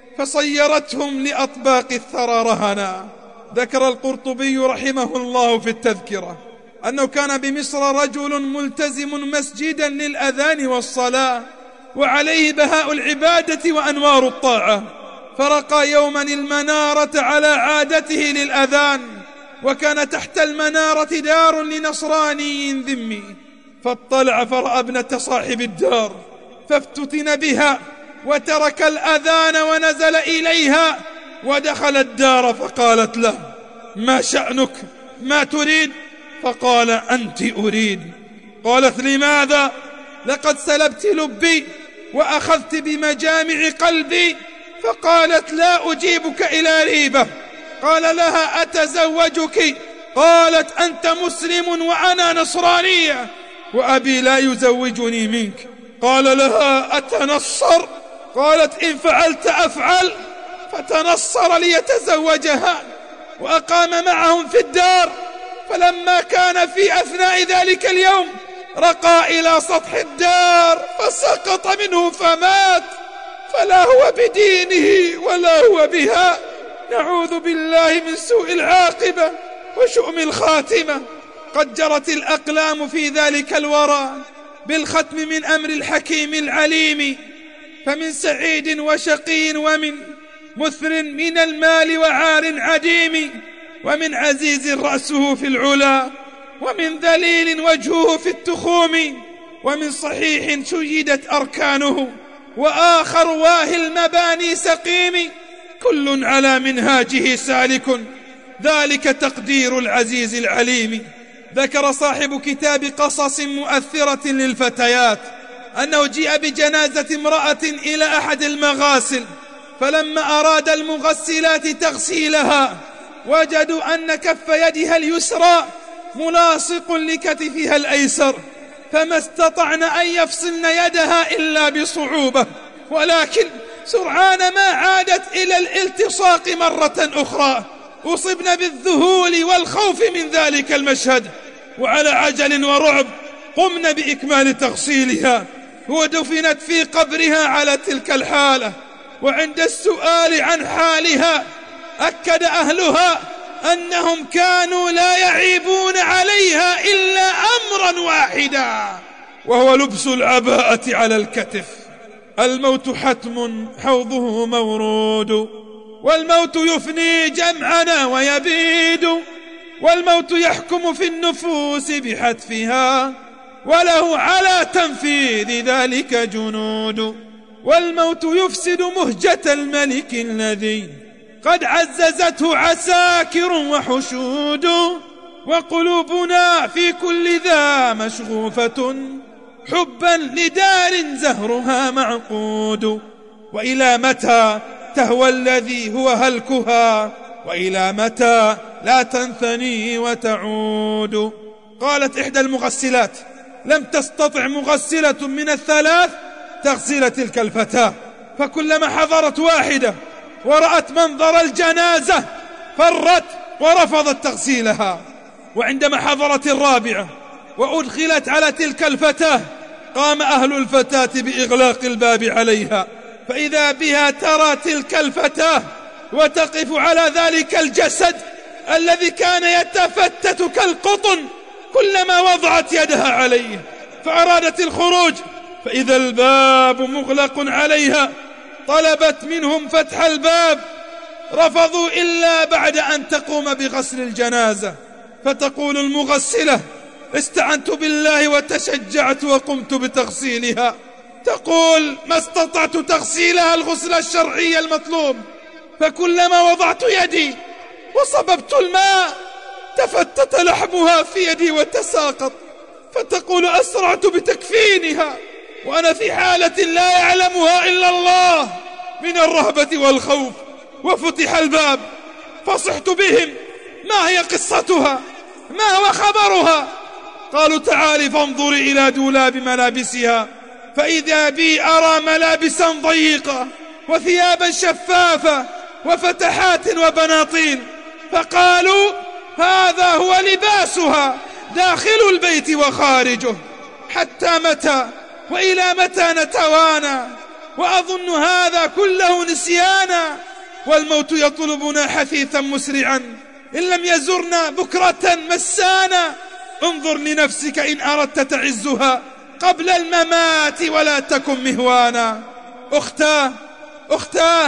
S2: فصيرتهم لأطباق الثرى رهنا. ذكر القرطبي رحمه الله في التذكرة أنه كان بمصر رجل ملتزم مسجدا للأذان والصلاة، وعليه بهاء العبادة وأنوار الطاعة، فرقى يوما المنارة على عادته للأذان، وكان تحت المنارة دار لنصراني ذمي، فاطلع فرأى ابنة صاحب الدار فافتتن بها، وترك الأذان ونزل إليها ودخل الدار، فقالت له: ما شأنك؟ ما تريد؟ فقال: أنت أريد. قالت: لماذا؟ لقد سلبت لبي وأخذت بمجامع قلبي. فقالت: لا أجيبك إلى ريبة. قال لها: أتزوجك؟ قالت: أنت مسلم وأنا نصرانية، وأبي لا يزوجني منك. قال لها: أتنصر؟ قالت: إن فعلت أفعل. فتنصر ليتزوجها، وأقام معهم في الدار. فلما كان في أثناء ذلك اليوم رقى إلى سطح الدار فسقط منه فمات، فلا هو بدينه ولا هو بها. نعوذ بالله من سوء العاقبة وشؤم الخاتمة. قد جرت الأقلام في ذلك الورى بالختم من أمر الحكيم العليم، فمن سعيد وشقي، ومن مثر من المال وعار عديم، ومن عزيز رأسه في العلا، ومن ذليل وجهه في التخوم، ومن صحيح شيدت أركانه، وآخر واهي المباني سقيم، كل على منهاجه سالك، ذلك تقدير العزيز العليم. ذكر صاحب كتاب قصص مؤثرة للفتيات أنه جيء بجنازة امرأة إلى أحد المغاسل، فلما أراد المغسلات تغسيلها وجدوا أن كف يدها اليسرى ملاصق لكتفها الأيسر، فما استطعن أن يفصلن يدها إلا بصعوبة، ولكن سرعان ما عادت إلى الالتصاق مرة أخرى. أصبن بالذهول والخوف من ذلك المشهد، وعلى عجل ورعب قمن بإكمال تغسيلها، ودفنت في قبرها على تلك الحالة. وعند السؤال عن حالها أكد أهلها أنهم كانوا لا يعيبون عليها إلا أمرا واحدا، وهو لبس العباءة على الكتف. الموت حتم حوضه مورود، والموت يفني جمعنا ويبيد، والموت يحكم في النفوس بحتفها، وله على تنفيذ ذلك جنود. والموت يفسد مهجة الملك الذي قد عززته عساكر وحشود، وقلوبنا في كل ذا مشغوفة حبا لدار زهرها معقود. وإلى متى تهوى الذي هو هلكها، وإلى متى لا تنثني وتعود. قالت إحدى المغسلات: لم تستطع مغسلة من الثلاث تغسل تلك الفتاة، فكلما حضرت واحدة ورأت منظر الجنازة فرت ورفضت تغسيلها، وعندما حضرت الرابعة وأدخلت على تلك الفتاة قام أهل الفتاة بإغلاق الباب عليها، فإذا بها ترى تلك الفتاة وتقف على ذلك الجسد الذي كان يتفتت كالقطن كلما وضعت يدها عليه، فأرادت الخروج فإذا الباب مغلق عليها. طلبت منهم فتح الباب، رفضوا إلا بعد أن تقوم بغسل الجنازة. فتقول المغسلة: استعنت بالله وتشجعت وقمت بتغسيلها. تقول: ما استطعت تغسيلها الغسل الشرعي المطلوب، فكلما وضعت يدي وصببت الماء تفتت لحمها في يدي وتساقط. فتقول: أسرعت بتكفينها وأنا في حالة لا يعلمها إلا الله من الرهبة والخوف. وفتح الباب فصحت بهم: ما هي قصتها؟ ما هو خبرها؟ قالوا: تعالي فانظري إلى دولاب ملابسها، فإذا بي أرى ملابسا ضيقة وثيابا شفافة وفتحات وبناطيل. فقالوا: هذا هو لباسها داخل البيت وخارجه. حتى متى وإلى متى نتوانى؟ وأظن هذا كله نسيانا، والموت يطلبنا حثيثا مسرعا، إن لم يزرنا بكرة مسانا. انظر لنفسك إن أردت تعزها قبل الممات ولا تكن مهوانا. أختاه أختاه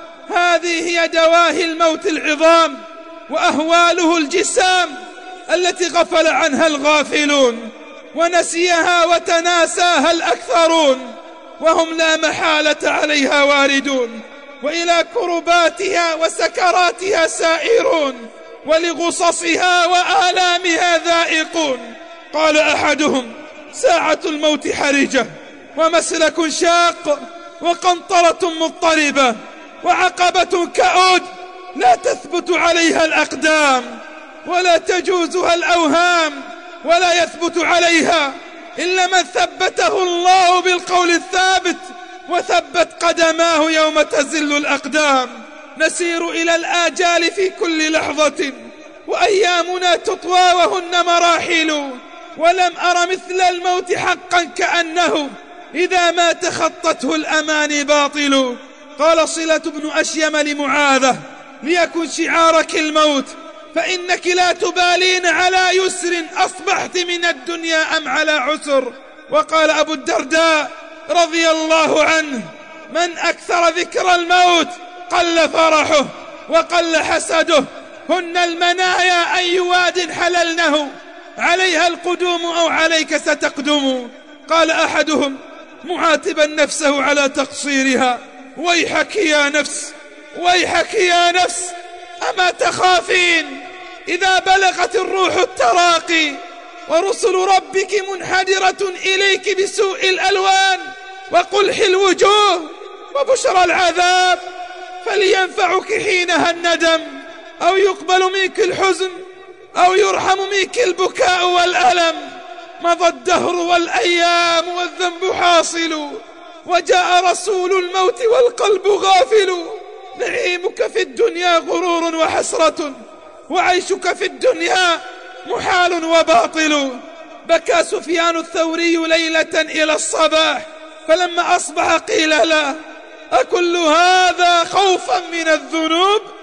S2: هذه هي دواهي الموت العظام وأهواله الجسام التي غفل عنها الغافلون ونسيها وتناساها الأكثرون، وهم لا محالة عليها واردون، وإلى كرباتها وسكراتها سائرون، ولغصصها وآلامها ذائقون. قال أحدهم: ساعة الموت حرجة، ومسلك شاق، وقنطرة مضطربة، وعقبة كؤود لا تثبت عليها الأقدام ولا تجوزها الأوهام، ولا يثبت عليها إلا من ثبته الله بالقول الثابت وثبت قدماه يوم تزل الأقدام. نسير إلى الآجال في كل لحظة، وأيامنا تطوى وهن مراحل، ولم أر مثل الموت حقا كأنه إذا ما تخطته الأماني باطل. قال صلة بن أشيم لمعاذة: ليكن شعارك الموت، فإنك لا تبالين على يسر أصبحت من الدنيا أم على عسر. وقال أبو الدرداء رضي الله عنه: من أكثر ذكر الموت قل فرحه وقل حسده، هن المنايا أي واد حللنه، عليها القدوم أو عليك ستقدم. قال أحدهم معاتبا نفسه على تقصيرها: ويحك يا نفس، ويحك يا نفس، أما تخافين إذا بلغت الروح التراقي ورسل ربك منحدرة إليك بسوء الألوان وقلح الوجوه وبشرى العذاب، فلينفعك حينها الندم، أو يقبل منك الحزن، أو يرحم منك البكاء والألم. مضى الدهر والأيام والذنب حاصل، وجاء رسول الموت والقلب غافل. نعيمك في الدنيا غرور وحسرة، وعيشك في الدنيا محال وباطل. بكى سفيان الثوري ليلة إلى الصباح، فلما أصبح قيل له: أكل هذا خوفا من الذنوب؟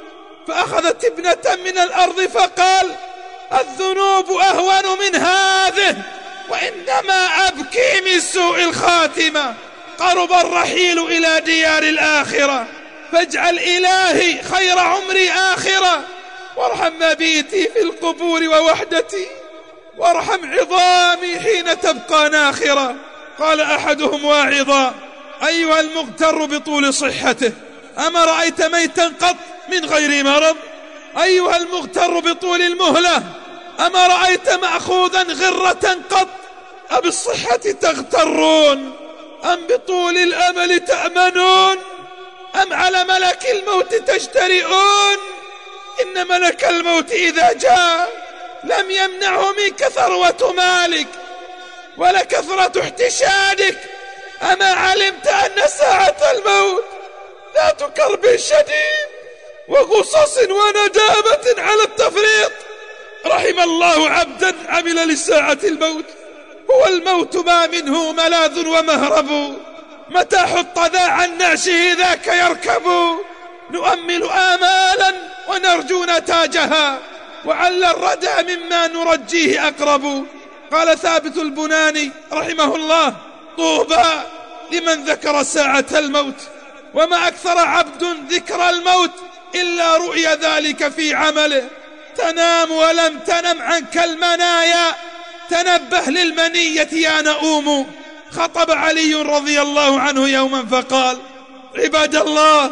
S2: فأخذت ابنة من الأرض فقال: الذنوب أهون من هذه، وإنما أبكي من سوء الخاتمة. قرب الرحيل إلى ديار الآخرة، فاجعل إلهي خير عمري آخرة، وارحم مبيتي في القبور ووحدتي، وارحم عظامي حين تبقى ناخرة. قال أحدهم واعظا: أيها المغتر بطول صحته، أما رأيت ميتا قط من غير مرض؟ أيها المغتر بطول المهلة، أما رأيت مأخوذا غرة قط؟ أبالصحة تغترون أم بطول الأمل تأمنون أم على ملك الموت تجترئون؟ إن ملك الموت إذا جاء لم يمنعه منك ثروة مالك ولا كثرة احتشادك. أما علمت أن ساعة الموت ذات كرب شديد وغصص وندامة على التفريط؟ رحم الله عبدا عمل لساعة الموت، هو الموت ما منه ملاذ ومهرب، متى حط ذا عن نعشه ذاك يركب. نؤمل آمالا ونرجو نتاجها، وعل الردى مما نرجيه أقرب. قال ثابت البناني رحمه الله: طوبى لمن ذكر ساعة الموت، وما أكثر عبد ذكر الموت إلا رؤي ذلك في عمله. تنام ولم تنم عنك المنايا، تنبه للمنية يا نؤوم. خطب علي رضي الله عنه يوما فقال: عباد الله،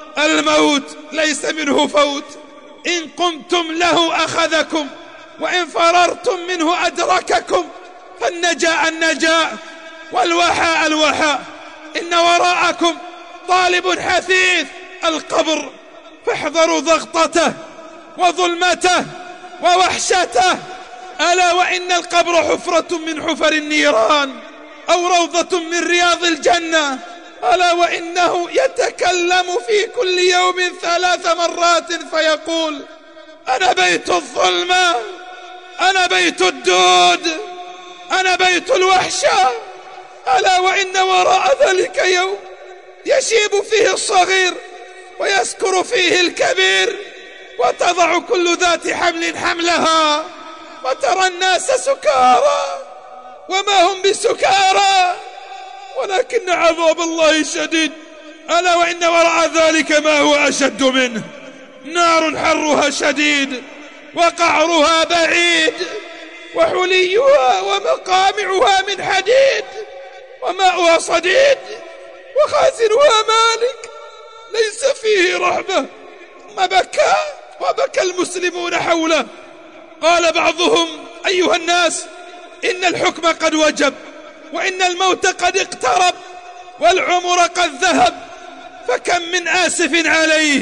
S2: الموت ليس منه فوت، إن قمتم له أخذكم، وإن فررتم منه أدرككم. فالنجاء النجاء والوحاء الوحاء، إن وراءكم طالب حثيث القبر، فاحذروا ضغطته وظلمته ووحشته. ألا وإن القبر حفرة من حفر النيران، أو روضة من رياض الجنة. ألا وإنه يتكلم في كل يوم ثلاث مرات فيقول: أنا بيت الظلمة، أنا بيت الدود، أنا بيت الوحشة. ألا وإن وراء ذلك يوم يشيب فيه الصغير ويسكر فيه الكبير، وتضع كل ذات حمل حملها، وترى الناس سكارى وما هم بسكارى، ولكن عذاب الله شديد. ألا وإن وراء ذلك ما هو أشد منه، نار حرها شديد وقعرها بعيد، وحليها ومقامعها من حديد، وماؤها صديد، وخازنها مالك، ليس فيه رحمة. ثم بكى وبكى المسلمون حوله. قال بعضهم: أيها الناس، إن الحكم قد وجب، وإن الموت قد اقترب، والعمر قد ذهب، فكم من آسف عليه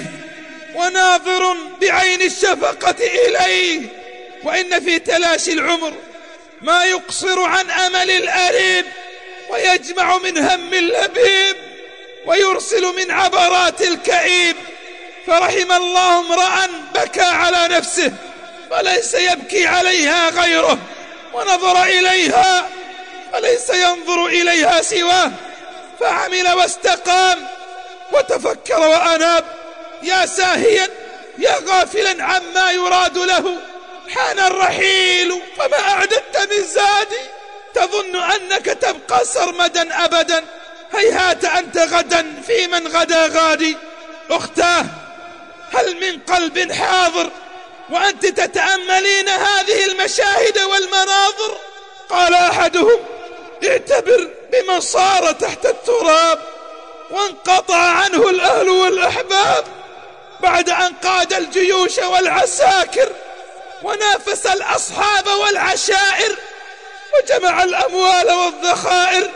S2: وناظر بعين الشفقة إليه. وإن في تلاشي العمر ما يقصر عن أمل الأريب، ويجمع من هم اللبيب، ويرسل من عبرات الكئيب. فرحم الله امرأ بكى على نفسه فليس يبكي عليها غيره، ونظر إليها فليس ينظر إليها سواه، فعمل واستقام وتفكر وأناب. يا ساهيا، يا غافلا عما يراد له، حان الرحيل فما أعددت من زادي؟ تظن أنك تبقى سرمدا أبدا، هيهات أنت غدا في من غدا غادي. أختاه، هل من قلب حاضر وأنت تتأملين هذه المشاهد والمناظر؟ قال أحدهم: اعتبر بمن صار تحت التراب وانقطع عنه الأهل والأحباب، بعد أن قاد الجيوش والعساكر، ونافس الأصحاب والعشائر، وجمع الأموال والذخائر،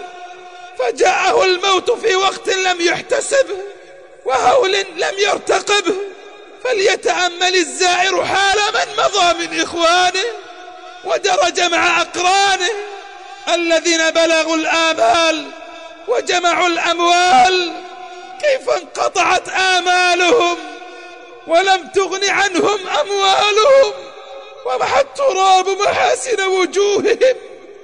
S2: فجاءه الموت في وقت لم يحتسبه وهول لم يرتقبه. فليتأمل الزائر حال من مضى من إخوانه ودرج مع أقرانه، الذين بلغوا الآمال وجمعوا الأموال، كيف انقطعت آمالهم ولم تغن عنهم أموالهم، ومحى التراب محاسن وجوههم،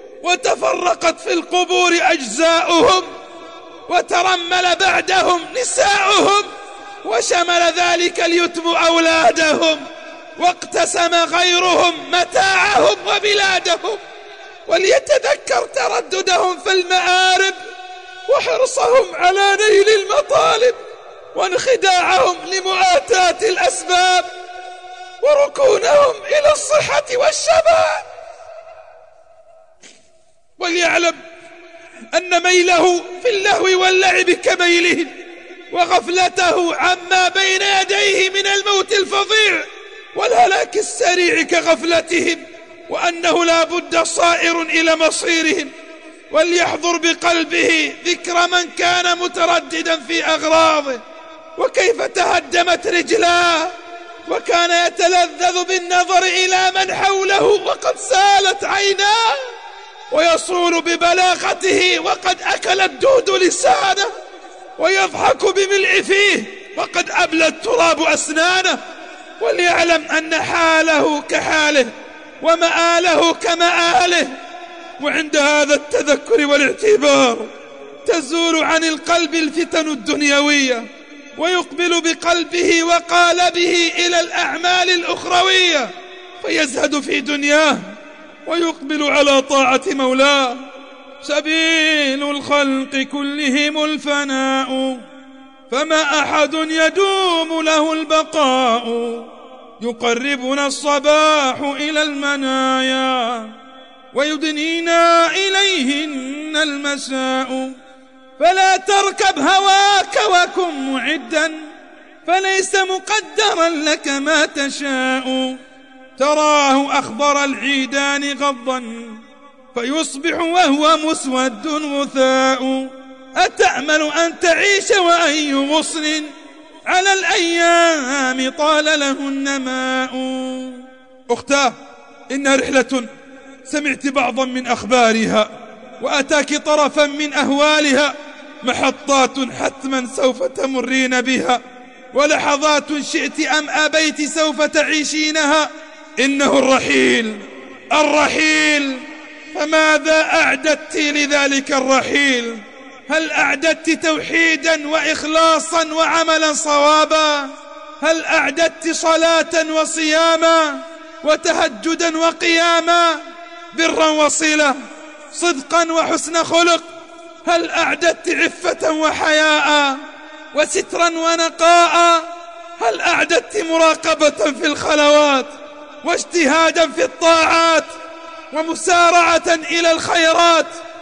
S2: وتفرقت في القبور أجزاؤهم، وترمل بعدهم نساؤهم، وشمل ذلك اليتم أولادهم، واقتسم غيرهم متاعهم وبلادهم. وليتذكر ترددهم في المآرب، وحرصهم على نيل المطالب، وانخداعهم لمؤاتاة الأسباب، وركونهم إلى الصحة والشباب. وليعلم أن ميله في اللهو واللعب كميلهم، وغفلته عما بين يديه من الموت الفظيع والهلاك السريع كغفلتهم، وأنه لا بد صائر إلى مصيرهم. وليحضر بقلبه ذكر من كان مترددا في أغراضه، وكيف تهدمت رجلاه، وكان يتلذذ بالنظر إلى من حوله وقد سالت عيناه، ويصول ببلاغته وقد أكل الدود لسانه، ويضحك بملء فيه وقد أبلى التراب أسنانه. وليعلم أن حاله كحاله ومآله كمآله. وعند هذا التذكر والاعتبار تزول عن القلب الفتن الدنيوية، ويقبل بقلبه وقالبه إلى الأعمال الأخروية، فيزهد في دنياه ويقبل على طاعة مولاه. سبيل الخلق كلهم الفناء، فما أحد يدوم له البقاء. يقربنا الصباح إلى المنايا، ويدنينا إليهن المساء. فلا تركب هواك وكن معدا، فليس مقدرا لك ما تشاء. تراه أخضر العيدان غضا، فيصبح وهو مسود غثاء. أتأمل أن تعيش وأي غصن على الأيام طال لهن ماء. أختاه، إنها رحلة سمعت بعضا من أخبارها، وأتاك طرفا من أهوالها. محطات حتما سوف تمرين بها، ولحظات شئت أم أبيت سوف تعيشينها. إنه الرحيل الرحيل، فماذا أعددت لذلك الرحيل؟ هل أعددت توحيدا وإخلاصا وعملا صوابا؟ هل أعددت صلاة وصياما وتهجدا وقياما، برا وصلة، صدقا وحسن خلق؟ هل أعددت عفة وحياء وسترا ونقاء؟ هل أعددت مراقبة في الخلوات واجتهادا في الطاعات، ومسارعة إلى الخيرات،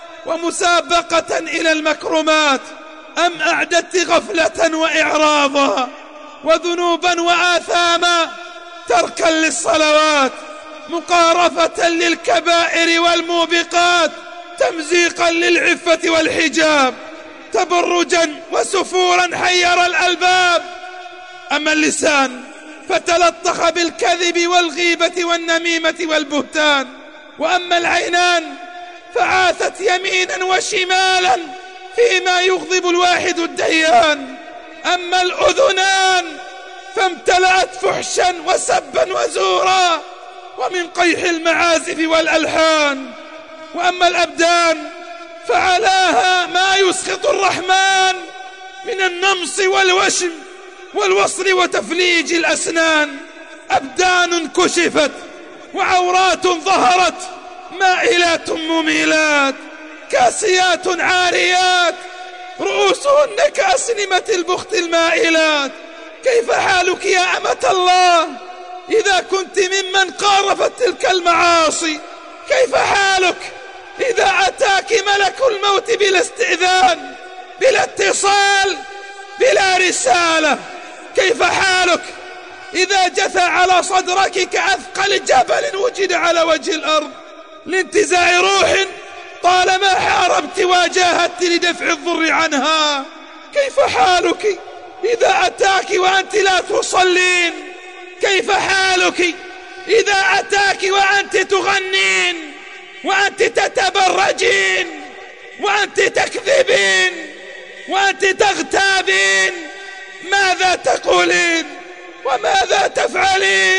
S2: ومسابقة إلى المكرمات؟ أم أعددت غفلة وإعراضا، وذنوبا وآثاما، تركا للصلوات، مقارفة للكبائر والموبقات، تمزيقا للعفة والحجاب، تبرجا وسفورا حير الألباب؟ أما اللسان فتلطخ بالكذب والغيبة والنميمة والبهتان، وأما العينان فعاثت يمينا وشمالا فيما يغضب الواحد الديان. أما الأذنان فامتلأت فحشا وسبا وزورا ومن قيح المعازف والألحان. وأما الأبدان فعلاها ما يسخط الرحمن من النمص والوشم والوصل وتفليج الأسنان. أبدان كشفت وعورات ظهرت، مائلات مميلات، كاسيات عاريات، رؤوسهن كأسنمة البخت المائلات. كيف حالك يا أمة الله إذا كنت ممن قارفت تلك المعاصي؟ كيف حالك إذا أتاك ملك الموت بلا استئذان، بلا اتصال، بلا رسالة؟ كيف حالك إذا جثى على صدرك كأثقل جبل وجد على وجه الأرض لانتزاع روح طالما حاربت وجاهدت لدفع الضر عنها؟ كيف حالك إذا أتاك وأنت لا تصلين؟ كيف حالك إذا أتاك وأنت تغنين، وأنت تتبرجين، وأنت تكذبين، وأنت تغتابين؟ ماذا تقولين وماذا تفعلين؟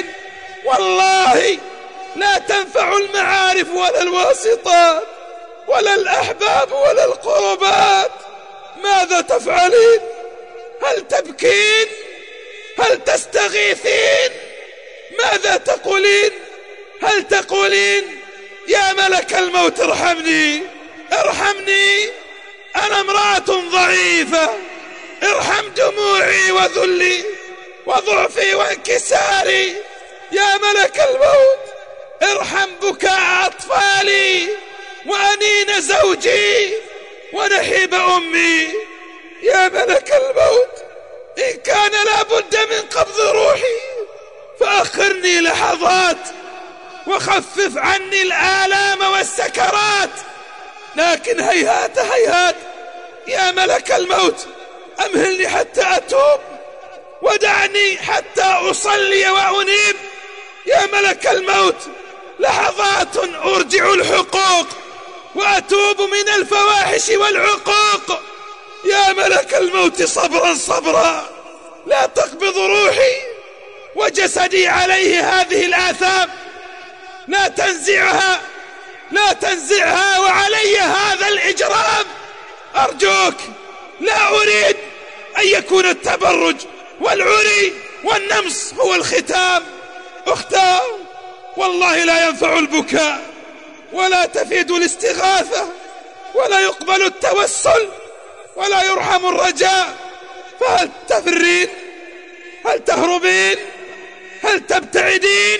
S2: والله لا تنفع المعارف ولا الواسطات ولا الأحباب ولا القربات. ماذا تفعلين؟ هل تبكين هل تستغيثين؟ ماذا تقولين؟ هل تقولين يا ملك الموت ارحمني ارحمني، أنا امرأة ضعيفة، ارحم دموعي وذلي وضعفي وانكساري، يا ملك الموت ارحم بكاء أطفالي وأنين زوجي ونحيب أمي، يا ملك الموت إن كان لا بد من قبض روحي فأخرني لحظات وخفف عني الآلام والسكرات، لكن هيهات هيهات يا ملك الموت أمهلني حتى أتوب ودعني حتى أصلي وأنيب، يا ملك الموت لحظات أرجع الحقوق وأتوب من الفواحش والعقوق، يا ملك الموت صبرا صبرا لا تقبض روحي وجسدي عليه هذه الآثام، لا تنزعها لا تنزعها وعلي هذا الإجرام، أرجوك لا أريد أن يكون التبرج والعري والنمص هو الختام. أختاه والله لا ينفع البكاء ولا تفيد الاستغاثة ولا يقبل التوسل ولا يرحم الرجاء، فهل تفرين؟ هل تهربين؟ هل تبتعدين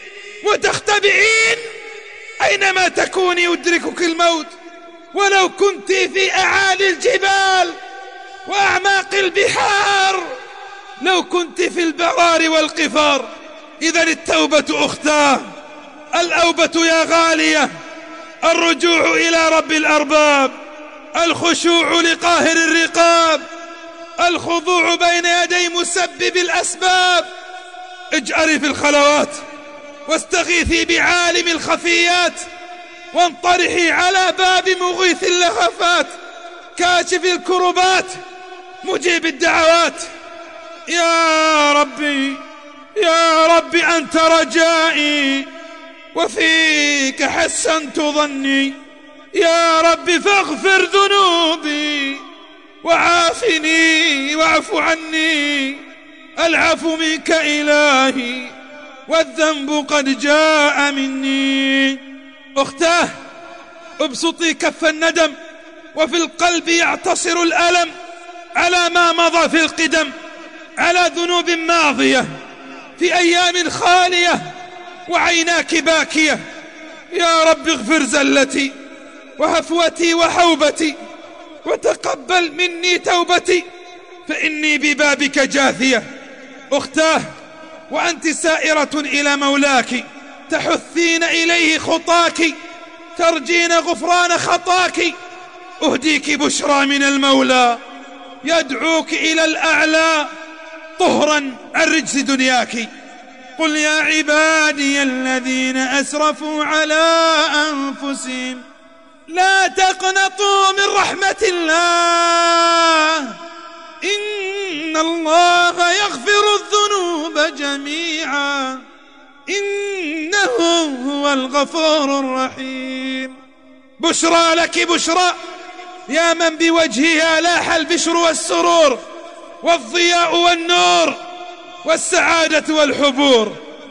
S2: وتختبئين؟ أينما تكوني يدركك الموت، ولو كنت في أعالي الجبال وأعماق البحار، لو كنت في البرار والقفار. إذن التوبة أختاه، الأوبة يا غالية، الرجوع إلى رب الأرباب، الخشوع لقاهر الرقاب، الخضوع بين يدي مسبب الأسباب. اجأري في الخلوات واستغيثي بعالم الخفيات، وانطرحي على باب مغيث اللهفات، كاشف الكربات مجيب الدعوات. يا ربي يا ربي أنت رجائي وفيك حسنت ظني، يا ربي فاغفر ذنوبي وعافني واعف عني، العفو منك إلهي والذنب قد جاء مني. أختاه ابسطي كف الندم وفي القلب يعتصر الألم على ما مضى في القدم، على ذنوب ماضية في أيام خالية وعيناك باكية. يا رب اغفر زلتي وهفوتي وحوبتي وتقبل مني توبتي، فإني ببابك جاثية. أختاه وأنت سائرة إلى مولاك، تحثين إليه خطاك، ترجين غفران خطاك، أهديك بشرى من المولى يدعوك إلى الأعلى طهرا عن رجس دنياك. قل يا عبادي الذين أسرفوا على أنفسهم لا تقنطوا من رحمة الله، إن الله يغفر الذنوب جميعا إنه هو الغفور الرحيم. بشرى لك بشرى يا من بوجهها لاح البشر والسرور والضياء والنور والسعادة والحبور.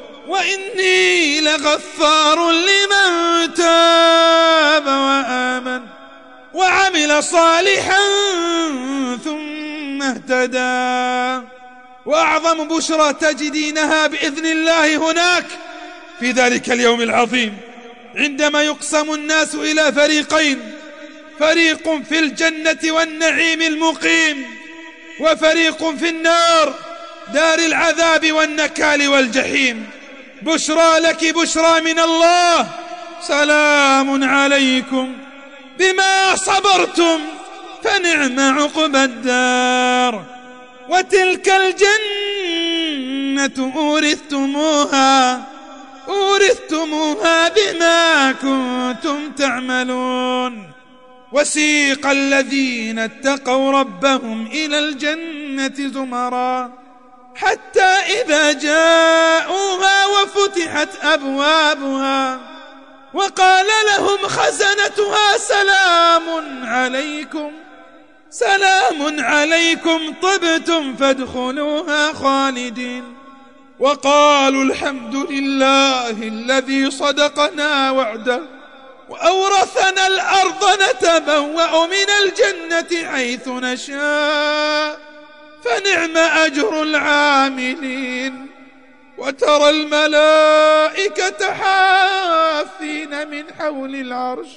S2: وإني لغفار لمن تاب وآمن وعمل صالحا ثم اهتدى. وأعظم بشرى تجدينها بإذن الله هناك في ذلك اليوم العظيم، عندما يقسم الناس إلى فريقين، فريق في الجنة والنعيم المقيم، وفريق في النار دار العذاب والنكال والجحيم. بشرى لك بشرى من الله، سلام عليكم بما صبرتم فنعم عقبى الدار، وتلك الجنة أورثتموها أورثتموها بما كنتم تعملون. وسيق الذين اتقوا ربهم إلى الجنة زمرا حتى إذا جاءوها وفتحت أبوابها وقال لهم خزنتها سلام عليكم سلام عليكم طبتم فادخلوها خالدين. وقالوا الحمد لله الذي صدقنا وعده وأورثنا الأرض نتبوأ من الجنة حيث نشاء فنعم أجر العاملين. وترى الملائكة حافين من حول العرش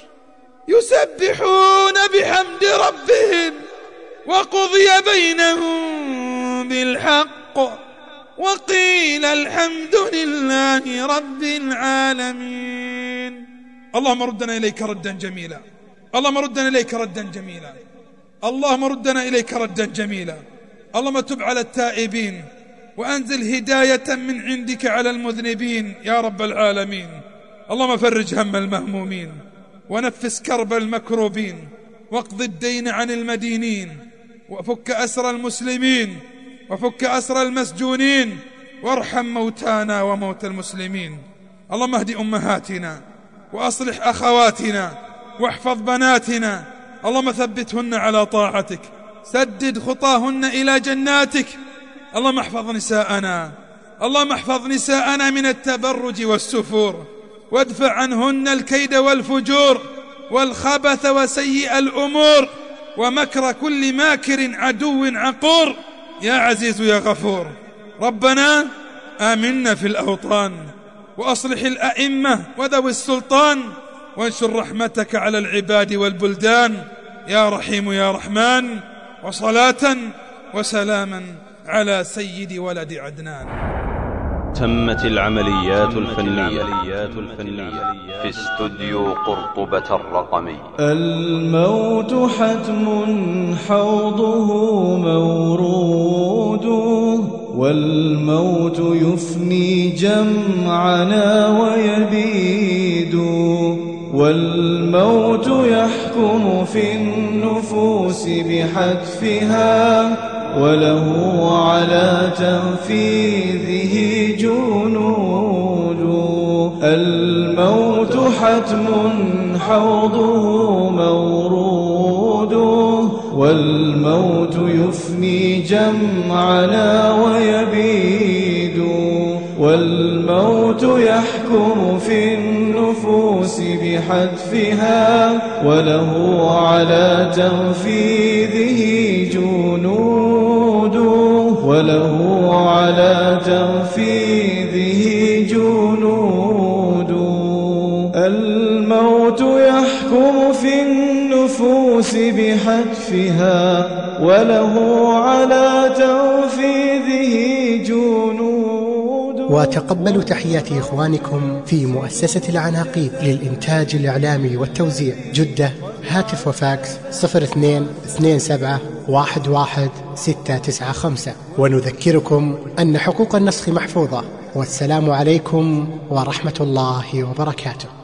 S2: يسبحون بحمد ربهم وقضي بينهم بالحق وقيل الحمد لله رب العالمين. اللهم ردنا إليك ردا جميلا، اللهم ردنا إليك ردا جميلا، اللهم ردنا إليك ردا جميلا. اللهم تب على التائبين وأنزل هداية من عندك على المذنبين يا رب العالمين. اللهم فرج هم المهمومين ونفس كرب المكروبين واقض الدين عن المدينين وفك أسر المسلمين وفك أسر المسجونين وارحم موتانا وموتى المسلمين. اللهم اهد أمهاتنا وأصلح أخواتنا واحفظ بناتنا. اللهم ثبتهن على طاعتك، سدد خطاهن إلى جناتك. اللهم احفظ نساءنا، اللهم احفظ نساءنا من التبرج والسفور وادفع عنهن الكيد والفجور والخبث وسيء الأمور ومكر كل ماكر عدو عقور يا عزيز يا غفور. ربنا آمنا في الأوطان وأصلح الأئمة وذوي السلطان وانشر رحمتك على العباد والبلدان يا رحيم يا رحمن. وصلاة وسلاما على سيد ولد عدنان.
S5: تمت العمليات الفنية في استوديو قرطبة الرقمي.
S3: الموت حتم حوضه مورود والموت يفني جمعنا ويبيد والموت يحكم في النفوس بحتفها وله على تنفيذه جنود. الموت حتم حوضه مورود والموت يفني جمعنا ويبيد والموت يحكم في النفوس بحتفها وله على تنفيذه جنود وله على تنفيذه جنود. الموت يحكم في النفوس بحتفها وله على تنفيذه جنود.
S4: وتقبلوا تحيات إخوانكم في مؤسسة العناقيد للإنتاج الإعلامي والتوزيع جدة. هاتف وفاكس صفر اثنين اثنين سبعة واحد واحد ستة تسعة خمسة. ونذكركم أن حقوق النسخ محفوظة. والسلام عليكم ورحمة الله وبركاته.